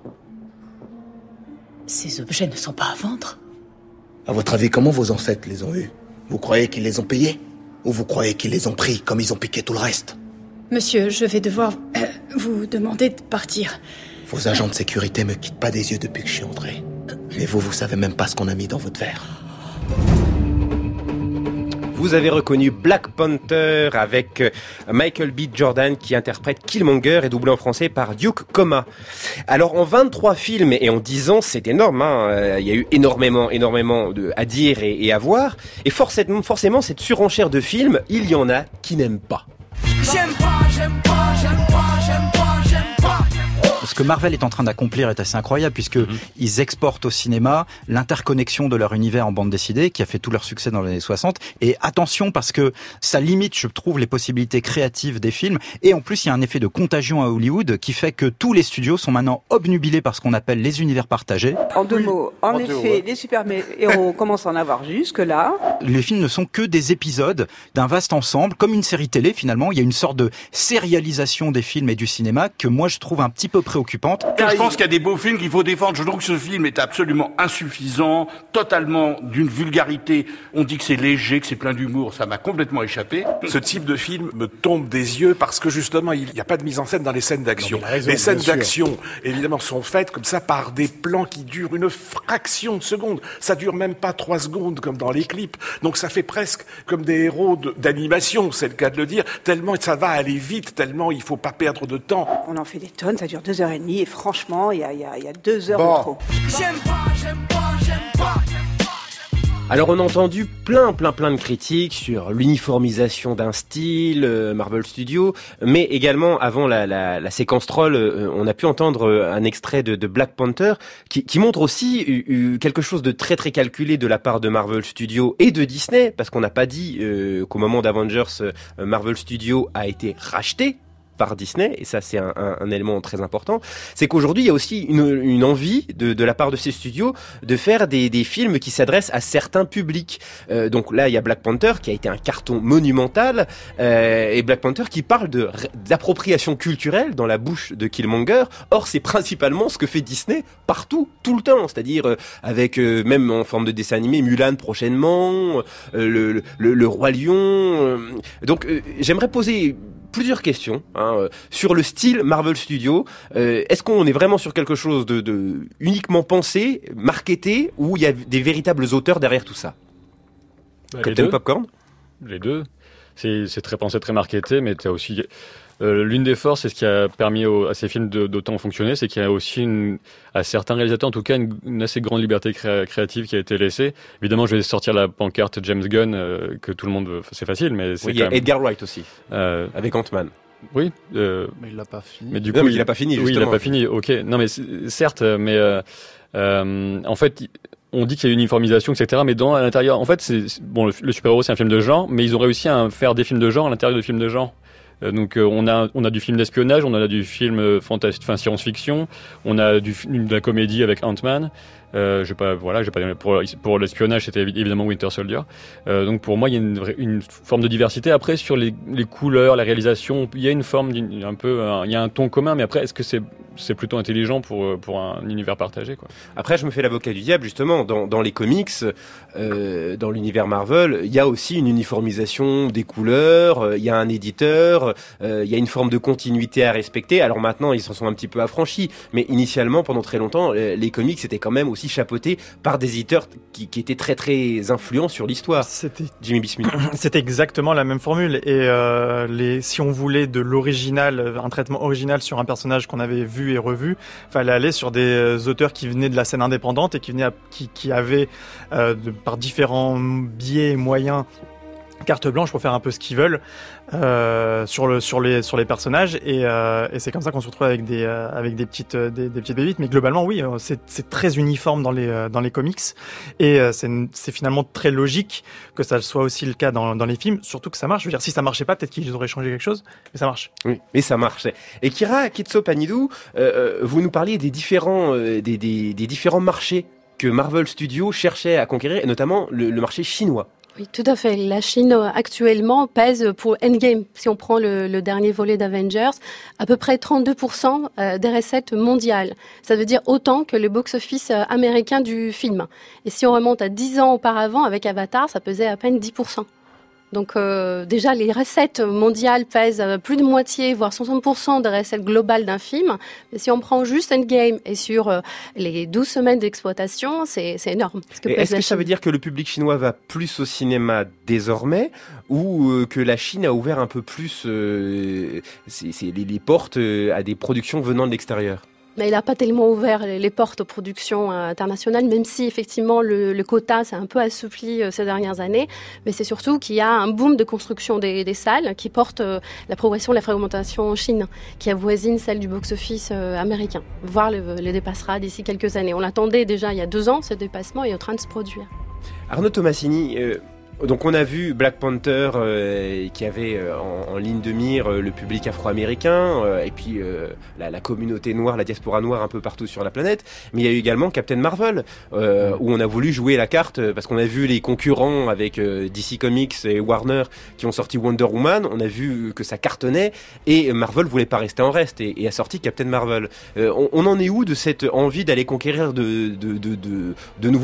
Speaker 16: Ces objets ne sont pas à vendre.
Speaker 17: À votre avis, comment vos ancêtres les ont eus? Vous croyez qu'ils les ont payés? Ou vous croyez qu'ils les ont pris comme ils ont piqué tout le reste?
Speaker 16: Monsieur, je vais devoir vous demander de partir.
Speaker 17: Vos agents de sécurité me quittent pas des yeux depuis que je suis entré. Et vous savez même pas ce qu'on a mis dans votre verre.
Speaker 5: Vous avez reconnu Black Panther avec Michael B. Jordan qui interprète Killmonger et doublé en français par Duke Koma. Alors en 23 films et en 10 ans, c'est énorme. Il y a eu énormément à dire et à voir. Et forcément, cette surenchère de films, il y en a qui n'aiment pas.
Speaker 18: J'aime pas, j'aime pas, j'aime pas, j'aime pas, j'aime pas.
Speaker 19: Ce que Marvel est en train d'accomplir est assez incroyable puisque ils exportent au cinéma l'interconnexion de leur univers en bande dessinée qui a fait tout leur succès dans les années 60. Et attention parce que ça limite, je trouve, les possibilités créatives des films. Et en plus, il y a un effet de contagion à Hollywood qui fait que tous les studios sont maintenant obnubilés par ce qu'on appelle les univers partagés.
Speaker 20: En deux mots, en effet, les super-héros commencent à en avoir jusque-là.
Speaker 19: Les films ne sont que des épisodes d'un vaste ensemble, comme une série télé finalement. Il y a une sorte de sérialisation des films et du cinéma que moi je trouve un petit peu préoccupante.
Speaker 21: Je pense qu'il y a des beaux films qu'il faut défendre. Je trouve que ce film est absolument insuffisant, totalement d'une vulgarité. On dit que c'est léger, que c'est plein d'humour. Ça m'a complètement échappé.
Speaker 22: Ce type de film me tombe des yeux parce que justement, il n'y a pas de mise en scène dans les scènes d'action. Les scènes d'action, évidemment, sont faites comme ça par des plans qui durent une fraction de seconde. Ça dure même pas 3 secondes comme dans les clips. Donc ça fait presque comme des héros d'animation, c'est le cas de le dire. Tellement ça va aller vite, tellement il faut pas perdre de temps.
Speaker 20: On en fait des tonnes, ça dure 2h30 et franchement, il y a 2 heures de trop.
Speaker 18: J'aime pas,
Speaker 5: Alors on a entendu plein de critiques sur l'uniformisation d'un style, Marvel Studios, mais également avant la séquence troll, on a pu entendre un extrait de Black Panther qui montre aussi quelque chose de très calculé de la part de Marvel Studios et de Disney, parce qu'on n'a pas dit qu'au moment d'Avengers, Marvel Studios a été racheté par Disney, et ça c'est un élément très important, c'est qu'aujourd'hui il y a aussi une envie de la part de ces studios de faire des films qui s'adressent à certains publics. Donc là il y a Black Panther qui a été un carton monumental, et Black Panther qui parle d'appropriation culturelle dans la bouche de Killmonger. Or c'est principalement ce que fait Disney partout, tout le temps, c'est-à-dire avec même en forme de dessin animé Mulan prochainement, le Roi Lion. Donc j'aimerais poser plusieurs questions sur le style Marvel Studios. Est-ce qu'on est vraiment sur quelque chose de uniquement pensé, marketé, ou il y a des véritables auteurs derrière tout ça? Captain Popcorn?
Speaker 13: Les deux. C'est très pensé, très marketé, mais tu as aussi... l'une des forces, et ce qui a permis à ces films d'autant fonctionner, c'est qu'il y a aussi, à certains réalisateurs en tout cas, une assez grande liberté créative qui a été laissée. Évidemment, je vais sortir la pancarte James Gunn, que tout le monde... C'est facile, mais c'est
Speaker 5: il y a Edgar Wright aussi, avec Ant-Man.
Speaker 13: Oui.
Speaker 10: Mais il l'a pas fini.
Speaker 13: Mais du coup,
Speaker 5: il l'a pas fini, justement.
Speaker 13: Oui, il l'a pas fini, ok. Non, mais certes, mais en fait... On dit qu'il y a une uniformisation, etc. Mais à l'intérieur, en fait, bon, le super-héros, c'est un film de genre, mais ils ont réussi à faire des films de genre à l'intérieur de films de genre. Donc on a du film d'espionnage, on a du film science-fiction, on a de la comédie avec Ant-Man. Pour l'espionnage, c'était évidemment Winter Soldier. Donc pour moi, il y a une forme de diversité. Après, sur les couleurs, la réalisation, il y a une forme il y a un ton commun. Mais après, est-ce que c'est plutôt intelligent pour un univers partagé, quoi?
Speaker 5: Après, je me fais l'avocat du diable, justement. Dans les comics, dans l'univers Marvel, il y a aussi une uniformisation des couleurs. Il y a un éditeur. Il y a une forme de continuité à respecter. Alors maintenant, ils s'en sont un petit peu affranchis. Mais initialement, pendant très longtemps, les comics c'était quand même aussi chapeauté par des éditeurs qui étaient très influents sur l'histoire.
Speaker 9: C'était
Speaker 5: Jimmy B. Smith.
Speaker 9: C'était exactement la même formule. Et si on voulait de l'original, un traitement original sur un personnage qu'on avait vu et revu, fallait aller sur des auteurs qui venaient de la scène indépendante et qui avaient par différents biais et moyens carte blanche pour faire un peu ce qu'ils veulent sur les personnages, et c'est comme ça qu'on se retrouve avec des petites bébites. Mais globalement, oui, c'est très uniforme dans les comics, et c'est finalement très logique que ça soit aussi le cas dans les films, surtout que ça marche. Je veux dire, si ça marchait pas, peut-être qu'ils auraient changé quelque chose, mais ça marche.
Speaker 5: Oui, mais ça marche. Et Kira Kitso-Panidou, vous nous parliez des différents marchés que Marvel Studios cherchait à conquérir, et notamment le marché chinois.
Speaker 12: Oui, tout à fait. La Chine, actuellement, pèse pour Endgame, si on prend le dernier volet d'Avengers, à peu près 32% des recettes mondiales. Ça veut dire autant que le box-office américain du film. Et si on remonte à 10 ans auparavant, avec Avatar, ça pesait à peine 10%. Donc déjà, les recettes mondiales pèsent plus de moitié, voire 60% des recettes globales d'un film. Mais si on prend juste Endgame et sur les 12 semaines d'exploitation, c'est énorme.
Speaker 5: Est-ce que ça veut dire que le public chinois va plus au cinéma désormais, ou que la Chine a ouvert un peu plus les portes à des productions venant de l'extérieur ?
Speaker 12: Mais il n'a pas tellement ouvert les portes aux productions internationales, même si effectivement le quota s'est un peu assoupli ces dernières années. Mais c'est surtout qu'il y a un boom de construction des salles qui porte la progression de la fragmentation en Chine, qui avoisine celle du box-office américain, voire le dépassera d'ici quelques années. On l'attendait déjà il y a 2 ans, ce dépassement est en train de se produire.
Speaker 5: Arnaud Tomassini, donc on a vu Black Panther qui avait en ligne de mire le public afro-américain et puis la communauté noire, la diaspora noire un peu partout sur la planète. Mais il y a eu également Captain Marvel où on a voulu jouer la carte parce qu'on a vu les concurrents avec DC Comics et Warner qui ont sorti Wonder Woman. On a vu que ça cartonnait et Marvel voulait pas rester en reste et a sorti Captain Marvel. On en est où de cette envie d'aller conquérir de nouveaux publics ?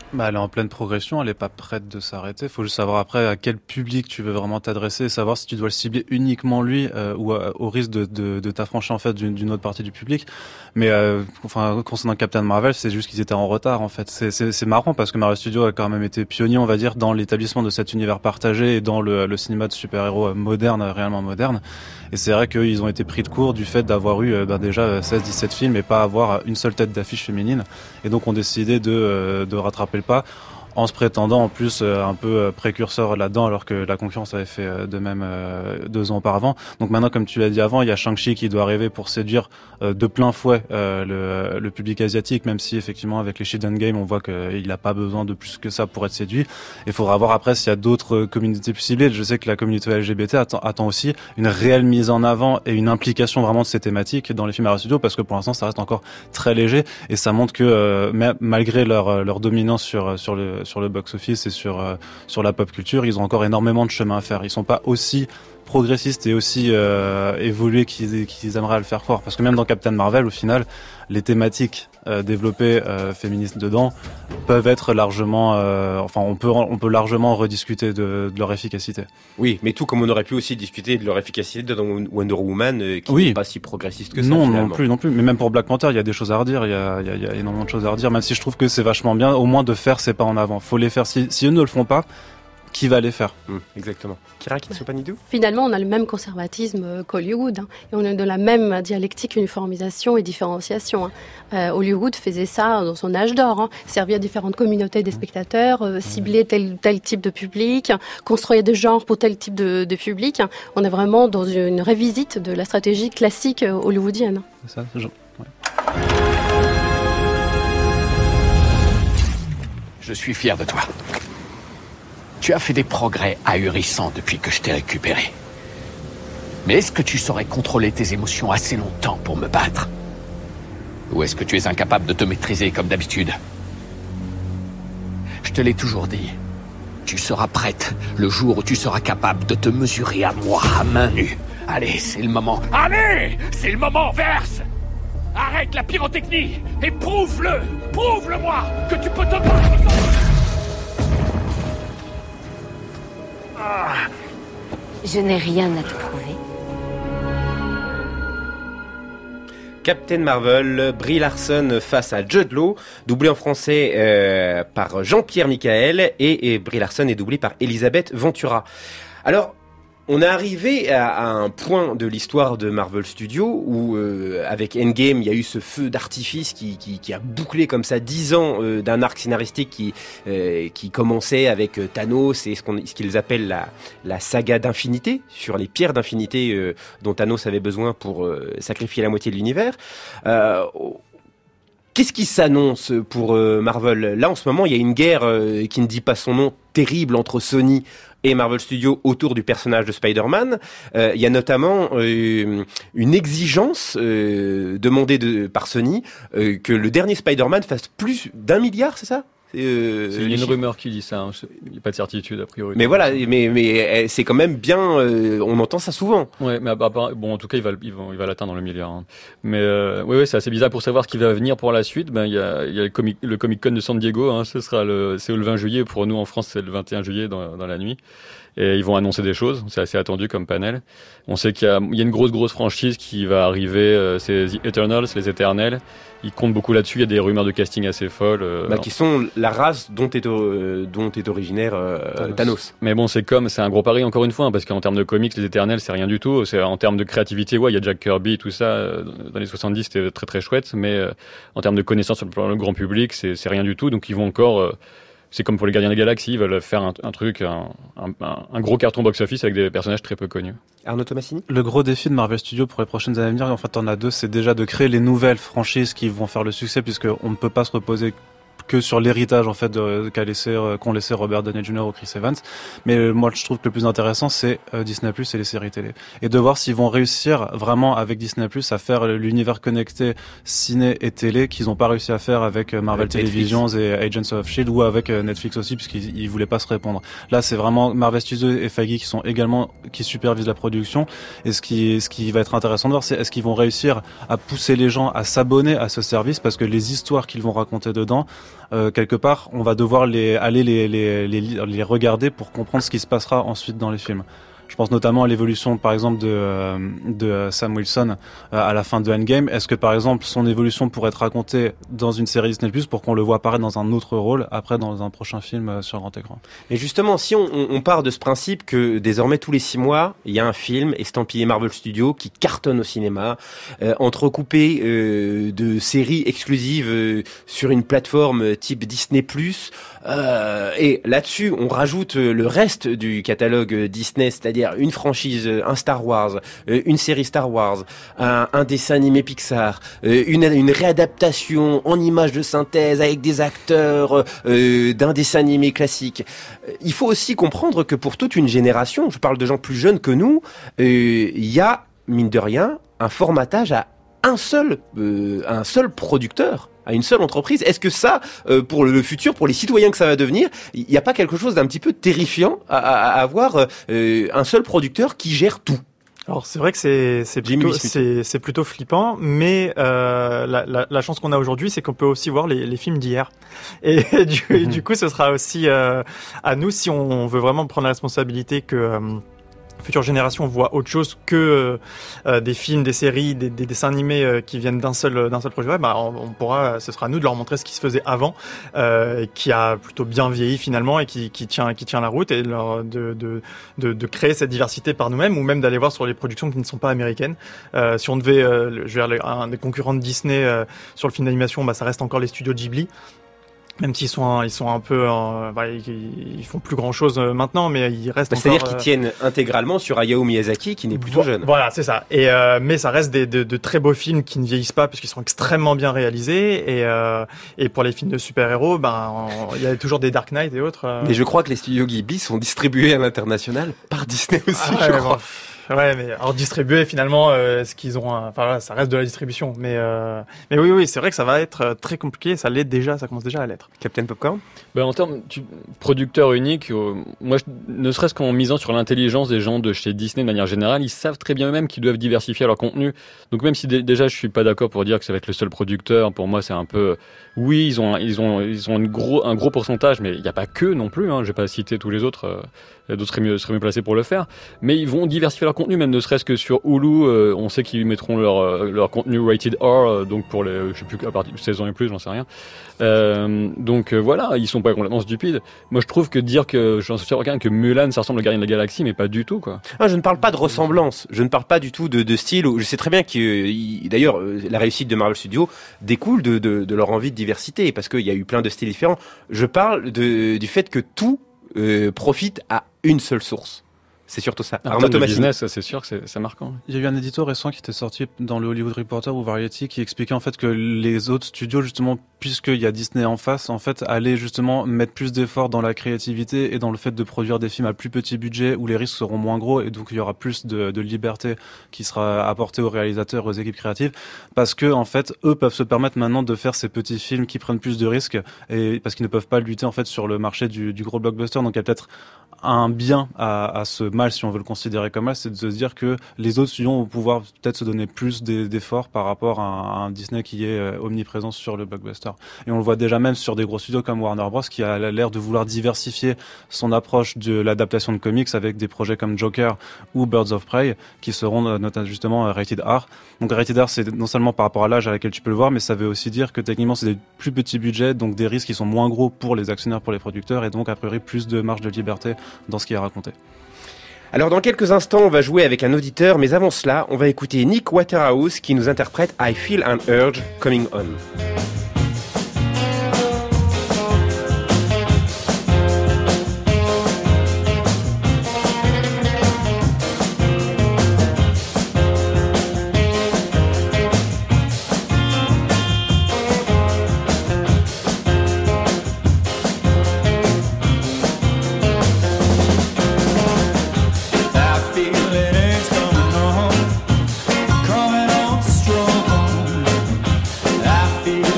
Speaker 10: Elle est en pleine progression, elle est pas prête de s'arrêter. Faut juste savoir après à quel public tu veux vraiment t'adresser, savoir si tu dois le cibler uniquement lui ou au risque de t'affranchir en fait d'une autre partie du public. Mais concernant Captain Marvel, c'est juste qu'ils étaient en retard en fait. C'est marrant parce que Marvel Studios a quand même été pionnier, on va dire, dans l'établissement de cet univers partagé et dans le cinéma de super-héros moderne, réellement moderne. Et c'est vrai qu'ils ont été pris de court du fait d'avoir eu déjà 16-17 films et pas avoir une seule tête d'affiche féminine. Et donc ont décidé de rattraper le pas en se prétendant en plus un peu précurseur là-dedans, alors que la concurrence avait fait de même 2 ans auparavant. Donc maintenant, comme tu l'as dit avant, il y a Shang-Chi qui doit arriver pour séduire de plein fouet le public asiatique, même si effectivement avec les Shield Endgame on voit qu'il n'a pas besoin de plus que ça pour être séduit. Il faudra voir après s'il y a d'autres communautés plus ciblées. Je sais que la communauté LGBT attend aussi une réelle mise en avant et une implication vraiment de ces thématiques dans les films Marvel Studios, parce que pour l'instant ça reste encore très léger et ça montre que malgré leur dominance sur le box-office et sur la pop culture, ils ont encore énormément de chemin à faire. Ils sont pas aussi progressistes et aussi évolués qu'ils aimeraient le faire croire. Parce que même dans Captain Marvel, au final, les thématiques développées féministes dedans peuvent être largement... on peut largement rediscuter de leur efficacité.
Speaker 5: Oui, mais tout comme on aurait pu aussi discuter de leur efficacité dans Wonder Woman, qui n'est pas si progressiste que ça.
Speaker 10: Non,
Speaker 5: finalement.
Speaker 10: non plus. Mais même pour Black Panther, il y a des choses à redire. Il y a énormément de choses à redire. Même si je trouve que c'est vachement bien, au moins de faire ces pas en avant. Faut les faire. Si eux ne le font pas, qui va les faire?
Speaker 5: Exactement. Kira Kitsopanidou?
Speaker 12: Finalement, on a le même conservatisme qu'Hollywood, et on est de la même dialectique, uniformisation et différenciation. Hollywood faisait ça dans son âge d'or, servir à différentes communautés des spectateurs, cibler tel type de public, construire des genres pour tel type de public. On est vraiment dans une révisite de la stratégie classique hollywoodienne.
Speaker 10: C'est ça, ouais.
Speaker 7: Je suis fier de toi. Tu as fait des progrès ahurissants depuis que je t'ai récupéré. Mais est-ce que tu saurais contrôler tes émotions assez longtemps pour me battre? Ou est-ce que tu es incapable de te maîtriser comme d'habitude? Je te l'ai toujours dit. Tu seras prête le jour où tu seras capable de te mesurer à moi à main nue. Allez, c'est le moment. Allez, c'est le moment, Verse! Arrête la pyrotechnie et prouve-le-moi que tu peux te battre.
Speaker 2: Je n'ai rien à te prouver.
Speaker 5: Captain Marvel, Brie Larson face à Jude Law, doublé en français par Jean-Pierre Michael, et Brie Larson est doublée par Elisabeth Ventura. Alors, on est arrivé à un point de l'histoire de Marvel Studios où, avec Endgame, il y a eu ce feu d'artifice qui a bouclé comme ça 10 ans d'un arc scénaristique qui commençait avec Thanos et ce qu'ils appellent la saga d'infinité, sur les pierres d'infinité dont Thanos avait besoin pour sacrifier la moitié de l'univers. Qu'est-ce qui s'annonce pour Marvel? Là, en ce moment, il y a une guerre qui ne dit pas son nom, terrible, entre Sony et Marvel Studios autour du personnage de Spider-Man. Il y a notamment une exigence demandée par Sony que le dernier Spider-Man fasse plus d'1 milliard, c'est ça?
Speaker 13: Il y a une rumeur qui dit ça, il n'y a pas de certitude a priori.
Speaker 5: Mais voilà, mais c'est quand même bien, on entend ça souvent.
Speaker 13: Ouais, mais bon, en tout cas, il va l'atteindre le milliard. Hein. Mais oui, c'est assez bizarre pour savoir ce qui va venir pour la suite. Ben il y a le Comic-Con de San Diego, hein, c'est le 20 juillet pour nous en France, c'est le 21 juillet dans la nuit. Et ils vont annoncer des choses, c'est assez attendu comme panel. On sait qu'il y a une grosse franchise qui va arriver, c'est The Eternals, les Éternels. Ils comptent beaucoup là-dessus, il y a des rumeurs de casting assez folles.
Speaker 5: Qui sont la race dont est originaire Thanos.
Speaker 13: Mais bon, c'est un gros pari encore une fois, hein, parce qu'en termes de comics, les Éternels, c'est rien du tout. En termes de créativité, ouais, il y a Jack Kirby, tout ça, dans les 70, c'était très très chouette, mais en termes de connaissances sur le grand public, c'est rien du tout. Donc ils vont encore... c'est comme pour les Gardiens de la Galaxie, ils veulent faire un truc, un gros carton box-office avec des personnages très peu connus.
Speaker 5: Arnaud Tomassini?
Speaker 10: Le gros défi de Marvel Studios pour les prochaines années à venir, en fait, on a 2, c'est déjà de créer les nouvelles franchises qui vont faire le succès, puisqu'on ne peut pas se reposer que sur l'héritage en fait qu'ont laissé Robert Downey Jr. ou Chris Evans. Mais moi je trouve que le plus intéressant c'est Disney+ et les séries télé. Et de voir s'ils vont réussir vraiment avec Disney+ à faire l'univers connecté ciné et télé qu'ils n'ont pas réussi à faire avec Marvel Televisions et Agents of S.H.I.E.L.D. ou avec Netflix aussi, puisqu'ils voulaient pas se répondre. Là c'est vraiment Marvel Studios et Feige qui supervisent la production. Et ce qui va être intéressant de voir, c'est est-ce qu'ils vont réussir à pousser les gens à s'abonner à ce service, parce que les histoires qu'ils vont raconter dedans quelque part, on va devoir les regarder pour comprendre ce qui se passera ensuite dans les films. Je pense notamment à l'évolution, par exemple, de Sam Wilson à la fin de Endgame. Est-ce que, par exemple, son évolution pourrait être racontée dans une série Disney+ pour qu'on le voit apparaître dans un autre rôle après dans un prochain film sur grand écran?
Speaker 5: Et justement, si on part de ce principe que désormais tous les 6 mois, il y a un film estampillé Marvel Studios qui cartonne au cinéma, entrecoupé de séries exclusives sur une plateforme type Disney+, et là-dessus, on rajoute le reste du catalogue Disney, c'est-à-dire une franchise, un Star Wars, une série Star Wars, un dessin animé Pixar, une réadaptation en images de synthèse avec des acteurs d'un dessin animé classique. Il faut aussi comprendre que pour toute une génération, je parle de gens plus jeunes que nous, il y a, mine de rien, un formatage à un seul producteur, à une seule entreprise. Est-ce que ça, pour le futur, pour les citoyens que ça va devenir, il n'y a pas quelque chose d'un petit peu terrifiant à avoir un seul producteur qui gère tout?
Speaker 9: Alors c'est vrai que c'est plutôt flippant, mais la chance qu'on a aujourd'hui, c'est qu'on peut aussi voir les films d'hier. Et du coup, ce sera aussi à nous, si on veut vraiment prendre la responsabilité que future génération voit autre chose que des films, des séries, des dessins animés qui viennent d'un seul projet. Ouais, on pourra, ce sera à nous de leur montrer ce qui se faisait avant, qui a plutôt bien vieilli finalement et qui tient la route, et de créer cette diversité par nous-mêmes, ou même d'aller voir sur les productions qui ne sont pas américaines. Si on devait, un des concurrents de Disney sur le film d'animation, ça reste encore les studios Ghibli. Même s'ils sont un peu, ils font plus grand chose maintenant, mais ils restent encore.
Speaker 5: C'est-à-dire qu'ils tiennent intégralement sur Hayao Miyazaki, qui n'est plus tout jeune.
Speaker 9: Voilà, c'est ça. Et mais ça reste de très beaux films qui ne vieillissent pas, puisqu'ils sont extrêmement bien réalisés. Et pour les films de super-héros, il y a toujours des Dark Knight et autres.
Speaker 5: Mais je crois que les studios Ghibli sont distribués à l'international par Disney aussi, je crois.
Speaker 9: Ouais, mais alors distribuer finalement, ce qu'ils ont, ça reste de la distribution. Mais oui, c'est vrai que ça va être très compliqué. Ça l'est déjà, ça commence déjà à l'être.
Speaker 5: Captain Popcorn.
Speaker 13: En termes producteur unique, moi, ne serait-ce qu'en misant sur l'intelligence des gens de chez Disney de manière générale, ils savent très bien eux-mêmes qu'ils doivent diversifier leur contenu. Donc même si déjà je suis pas d'accord pour dire que ça va être le seul producteur, pour moi c'est un peu, oui, ils ont un gros pourcentage, mais il n'y a pas que non plus. Je vais pas citer tous les autres. D'autres seraient mieux placés pour le faire, mais ils vont diversifier leur contenu, même ne serait-ce que sur Hulu, on sait qu'ils mettront leur contenu rated R, donc pour les, je sais plus, à partir de 16 ans et plus, j'en sais rien. Donc voilà, ils sont pas complètement stupides. Moi je trouve que dire que, j'en suis certain que Mulan ça ressemble au Gardien de la Galaxie, mais pas du tout, quoi.
Speaker 5: Je ne parle pas de ressemblance, je ne parle pas du tout de style. Je sais très bien que, d'ailleurs, la réussite de Marvel Studios découle de leur envie de diversité, parce qu'il y a eu plein de styles différents. Je parle du fait que tout profite à une seule source. C'est surtout ça.
Speaker 13: En termes de business, c'est sûr que c'est marquant.
Speaker 10: Il y a eu un édito récent qui était sorti dans le Hollywood Reporter ou Variety qui expliquait en fait que les autres studios, justement, puisqu'il y a Disney en face, en fait, allaient justement mettre plus d'efforts dans la créativité et dans le fait de produire des films à plus petit budget où les risques seront moins gros, et donc il y aura plus de liberté qui sera apportée aux réalisateurs, aux équipes créatives, parce que en fait, eux peuvent se permettre maintenant de faire ces petits films qui prennent plus de risques, et parce qu'ils ne peuvent pas lutter en fait sur le marché du gros blockbuster. Donc il y a peut-être un bien à ce mal, si on veut le considérer comme mal, c'est de se dire que les autres studios vont pouvoir peut-être se donner plus d'efforts par rapport à un Disney qui est omniprésent sur le blockbuster. Et on le voit déjà même sur des gros studios comme Warner Bros, qui a l'air de vouloir diversifier son approche de l'adaptation de comics avec des projets comme Joker ou Birds of Prey, qui seront notamment justement rated R. Donc rated R, c'est non seulement par rapport à l'âge à laquelle tu peux le voir, mais ça veut aussi dire que techniquement c'est des plus petits budgets, donc des risques qui sont moins gros pour les actionnaires, pour les producteurs, et donc a priori plus de marge de liberté dans ce qui est raconté.
Speaker 5: Alors dans quelques instants, on va jouer avec un auditeur, mais avant cela, on va écouter Nick Waterhouse qui nous interprète I Feel an Urge Coming On.
Speaker 18: Feel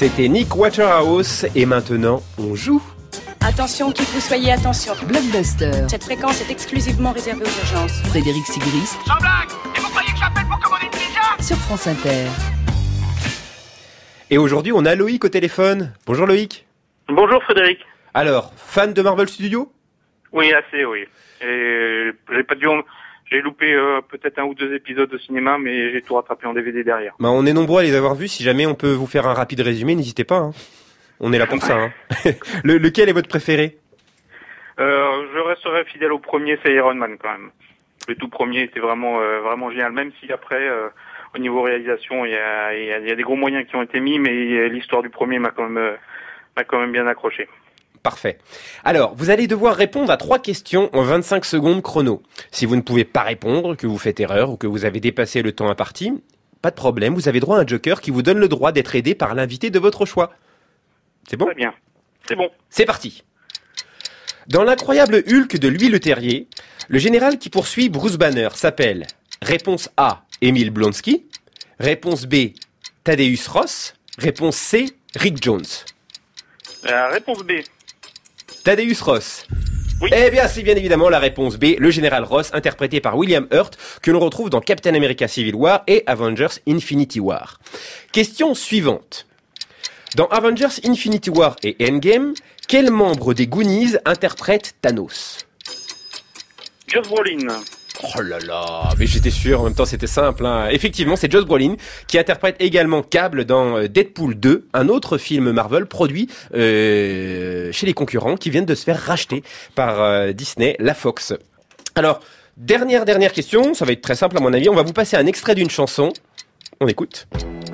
Speaker 5: C'était Nick Waterhouse et maintenant on joue.
Speaker 1: Attention, qui que vous soyez, attention.
Speaker 6: Blockbuster.
Speaker 1: Cette fréquence est exclusivement réservée aux urgences.
Speaker 6: Frédéric Sigrist.
Speaker 18: Sans blague. Et vous croyez que j'appelle pour commander une pizza?
Speaker 6: Sur France Inter.
Speaker 5: Et aujourd'hui on a Loïc au téléphone. Bonjour Loïc.
Speaker 3: Bonjour Frédéric.
Speaker 5: Alors, fan de Marvel Studios?
Speaker 3: Oui, assez, oui. Et j'ai loupé peut-être 1 ou 2 épisodes au cinéma, mais j'ai tout rattrapé en DVD derrière.
Speaker 5: Bah, on est nombreux à les avoir vus. Si jamais on peut vous faire un rapide résumé, n'hésitez pas. Hein. On est là pour ça. Hein. Lequel est votre préféré?
Speaker 3: Je resterai fidèle au premier, c'est Iron Man quand même. Le tout premier était vraiment génial, même si après, au niveau réalisation, il y a des gros moyens qui ont été mis, mais l'histoire du premier m'a quand même bien accroché.
Speaker 5: Parfait. Alors, vous allez devoir répondre à 3 questions en 25 secondes chrono. Si vous ne pouvez pas répondre, que vous faites erreur ou que vous avez dépassé le temps imparti, pas de problème, vous avez droit à un joker qui vous donne le droit d'être aidé par l'invité de votre choix. C'est bon?
Speaker 3: Très bien. C'est bon.
Speaker 5: C'est parti. Dans l'incroyable Hulk de Louis Leterrier, le général qui poursuit Bruce Banner s'appelle réponse A, Emile Blonsky, réponse B, Thaddeus Ross, réponse C, Rick Jones.
Speaker 3: Réponse B.
Speaker 5: Thaddeus Ross.
Speaker 3: Oui.
Speaker 5: Eh bien, c'est bien évidemment la réponse B, le général Ross, interprété par William Hurt, que l'on retrouve dans Captain America Civil War et Avengers Infinity War. Question suivante. Dans Avengers Infinity War et Endgame, quel membre des Goonies interprète Thanos?
Speaker 3: Josh Brolin.
Speaker 5: Oh là là, mais j'étais sûr, en même temps c'était simple. Hein. Effectivement, c'est Josh Brolin qui interprète également Cable dans Deadpool 2, un autre film Marvel produit chez les concurrents qui viennent de se faire racheter par Disney, la Fox. Alors, dernière question, ça va être très simple à mon avis, on va vous passer un extrait d'une chanson. On écoute.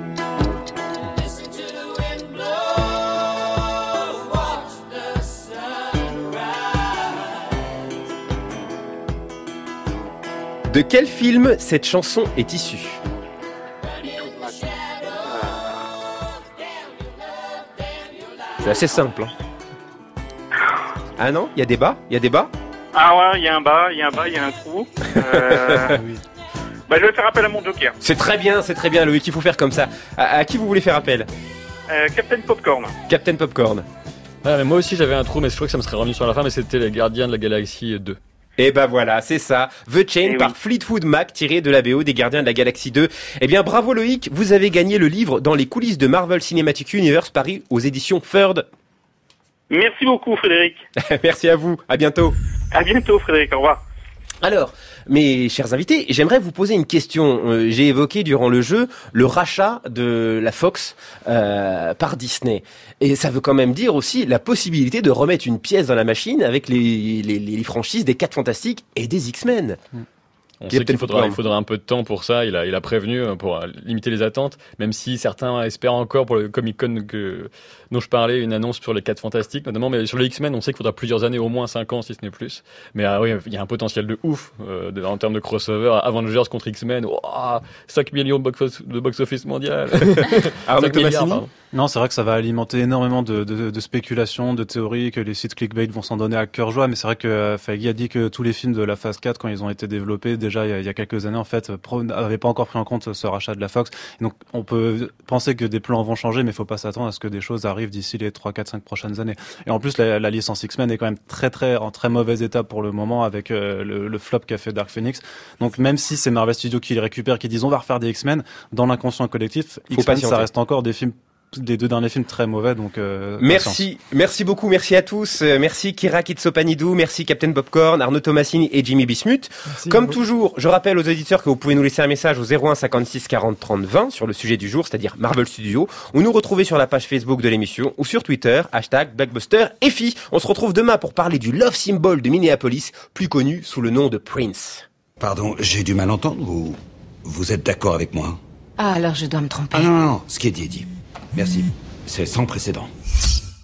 Speaker 5: De quel film cette chanson est issue? C'est assez simple. Hein. Ah non? Il y a débat?
Speaker 3: Ah ouais, il y a un bas, il y a un trou.
Speaker 5: Oui.
Speaker 3: Bah, je vais faire appel à mon joker.
Speaker 5: C'est très bien, Loïc, il faut faire comme ça. À qui vous voulez faire appel?
Speaker 3: Captain Popcorn.
Speaker 5: Captain Popcorn.
Speaker 13: Ouais, mais moi aussi j'avais un trou, mais je crois que ça me serait revenu sur la fin, mais c'était les Gardiens de la Galaxie 2.
Speaker 5: Et ben voilà, c'est ça. The Chain par Fleetwood Mac, tiré de la BO des Gardiens de la Galaxie 2. Eh bien, bravo Loïc, vous avez gagné le livre Dans les coulisses de Marvel Cinematic Universe paru aux éditions Third.
Speaker 3: Merci beaucoup Frédéric.
Speaker 5: Merci à vous, à bientôt.
Speaker 3: À bientôt Frédéric, au revoir.
Speaker 5: Alors, mes chers invités, j'aimerais vous poser une question. J'ai évoqué durant le jeu le rachat de la Fox par Disney. Et ça veut quand même dire aussi la possibilité de remettre une pièce dans la machine avec les franchises des 4 Fantastiques et des X-Men.
Speaker 13: On sait qu'il faudra un peu de temps pour ça. Il a prévenu pour limiter les attentes, même si certains espèrent encore pour le Comic-Con dont je parlais, une annonce sur les 4 Fantastiques notamment, mais sur les X-Men, on sait qu'il faudra plusieurs années, au moins 5 ans si ce n'est plus. Mais oui, il y a un potentiel de ouf en termes de crossover. Avengers contre X-Men, 5 millions de box-office mondial.
Speaker 10: 5 milliards, pardon. Non, c'est vrai que ça va alimenter énormément de spéculations, de théories, que les sites clickbait vont s'en donner à cœur joie, mais c'est vrai que Feige a dit que tous les films de la phase 4, quand ils ont été développés, déjà il y a quelques années, en fait, n'avaient pas encore pris en compte ce rachat de la Fox. Donc on peut penser que des plans vont changer, mais il faut pas s'attendre à ce que des choses arrivent d'ici les 3, 4, 5 prochaines années. Et en plus, la licence X-Men est quand même en très mauvais état pour le moment, avec le flop qu'a fait Dark Phoenix. Donc même si c'est Marvel Studios qui les récupère, qui disent on va refaire des X-Men, dans l'inconscient collectif, X-Men ça reste encore des 2 derniers films très mauvais, donc
Speaker 5: merci beaucoup, merci à tous, merci Kira Kitsopanidou, merci Captain Popcorn, Arnaud Tomassini et Jimmy Bismuth. Comme toujours, je rappelle aux auditeurs que vous pouvez nous laisser un message au 01 56 40 30 20 sur le sujet du jour, c'est-à-dire Marvel Studios, ou nous retrouver sur la page Facebook de l'émission ou sur Twitter, #BlockbusterFI. On se retrouve demain pour parler du Love Symbol de Minneapolis, plus connu sous le nom de Prince.
Speaker 23: Pardon, j'ai du mal entendre ou vous êtes d'accord avec moi?
Speaker 2: Ah, alors je dois me tromper.
Speaker 23: Ah non, ce qui est dit est dit. Merci. C'est sans précédent.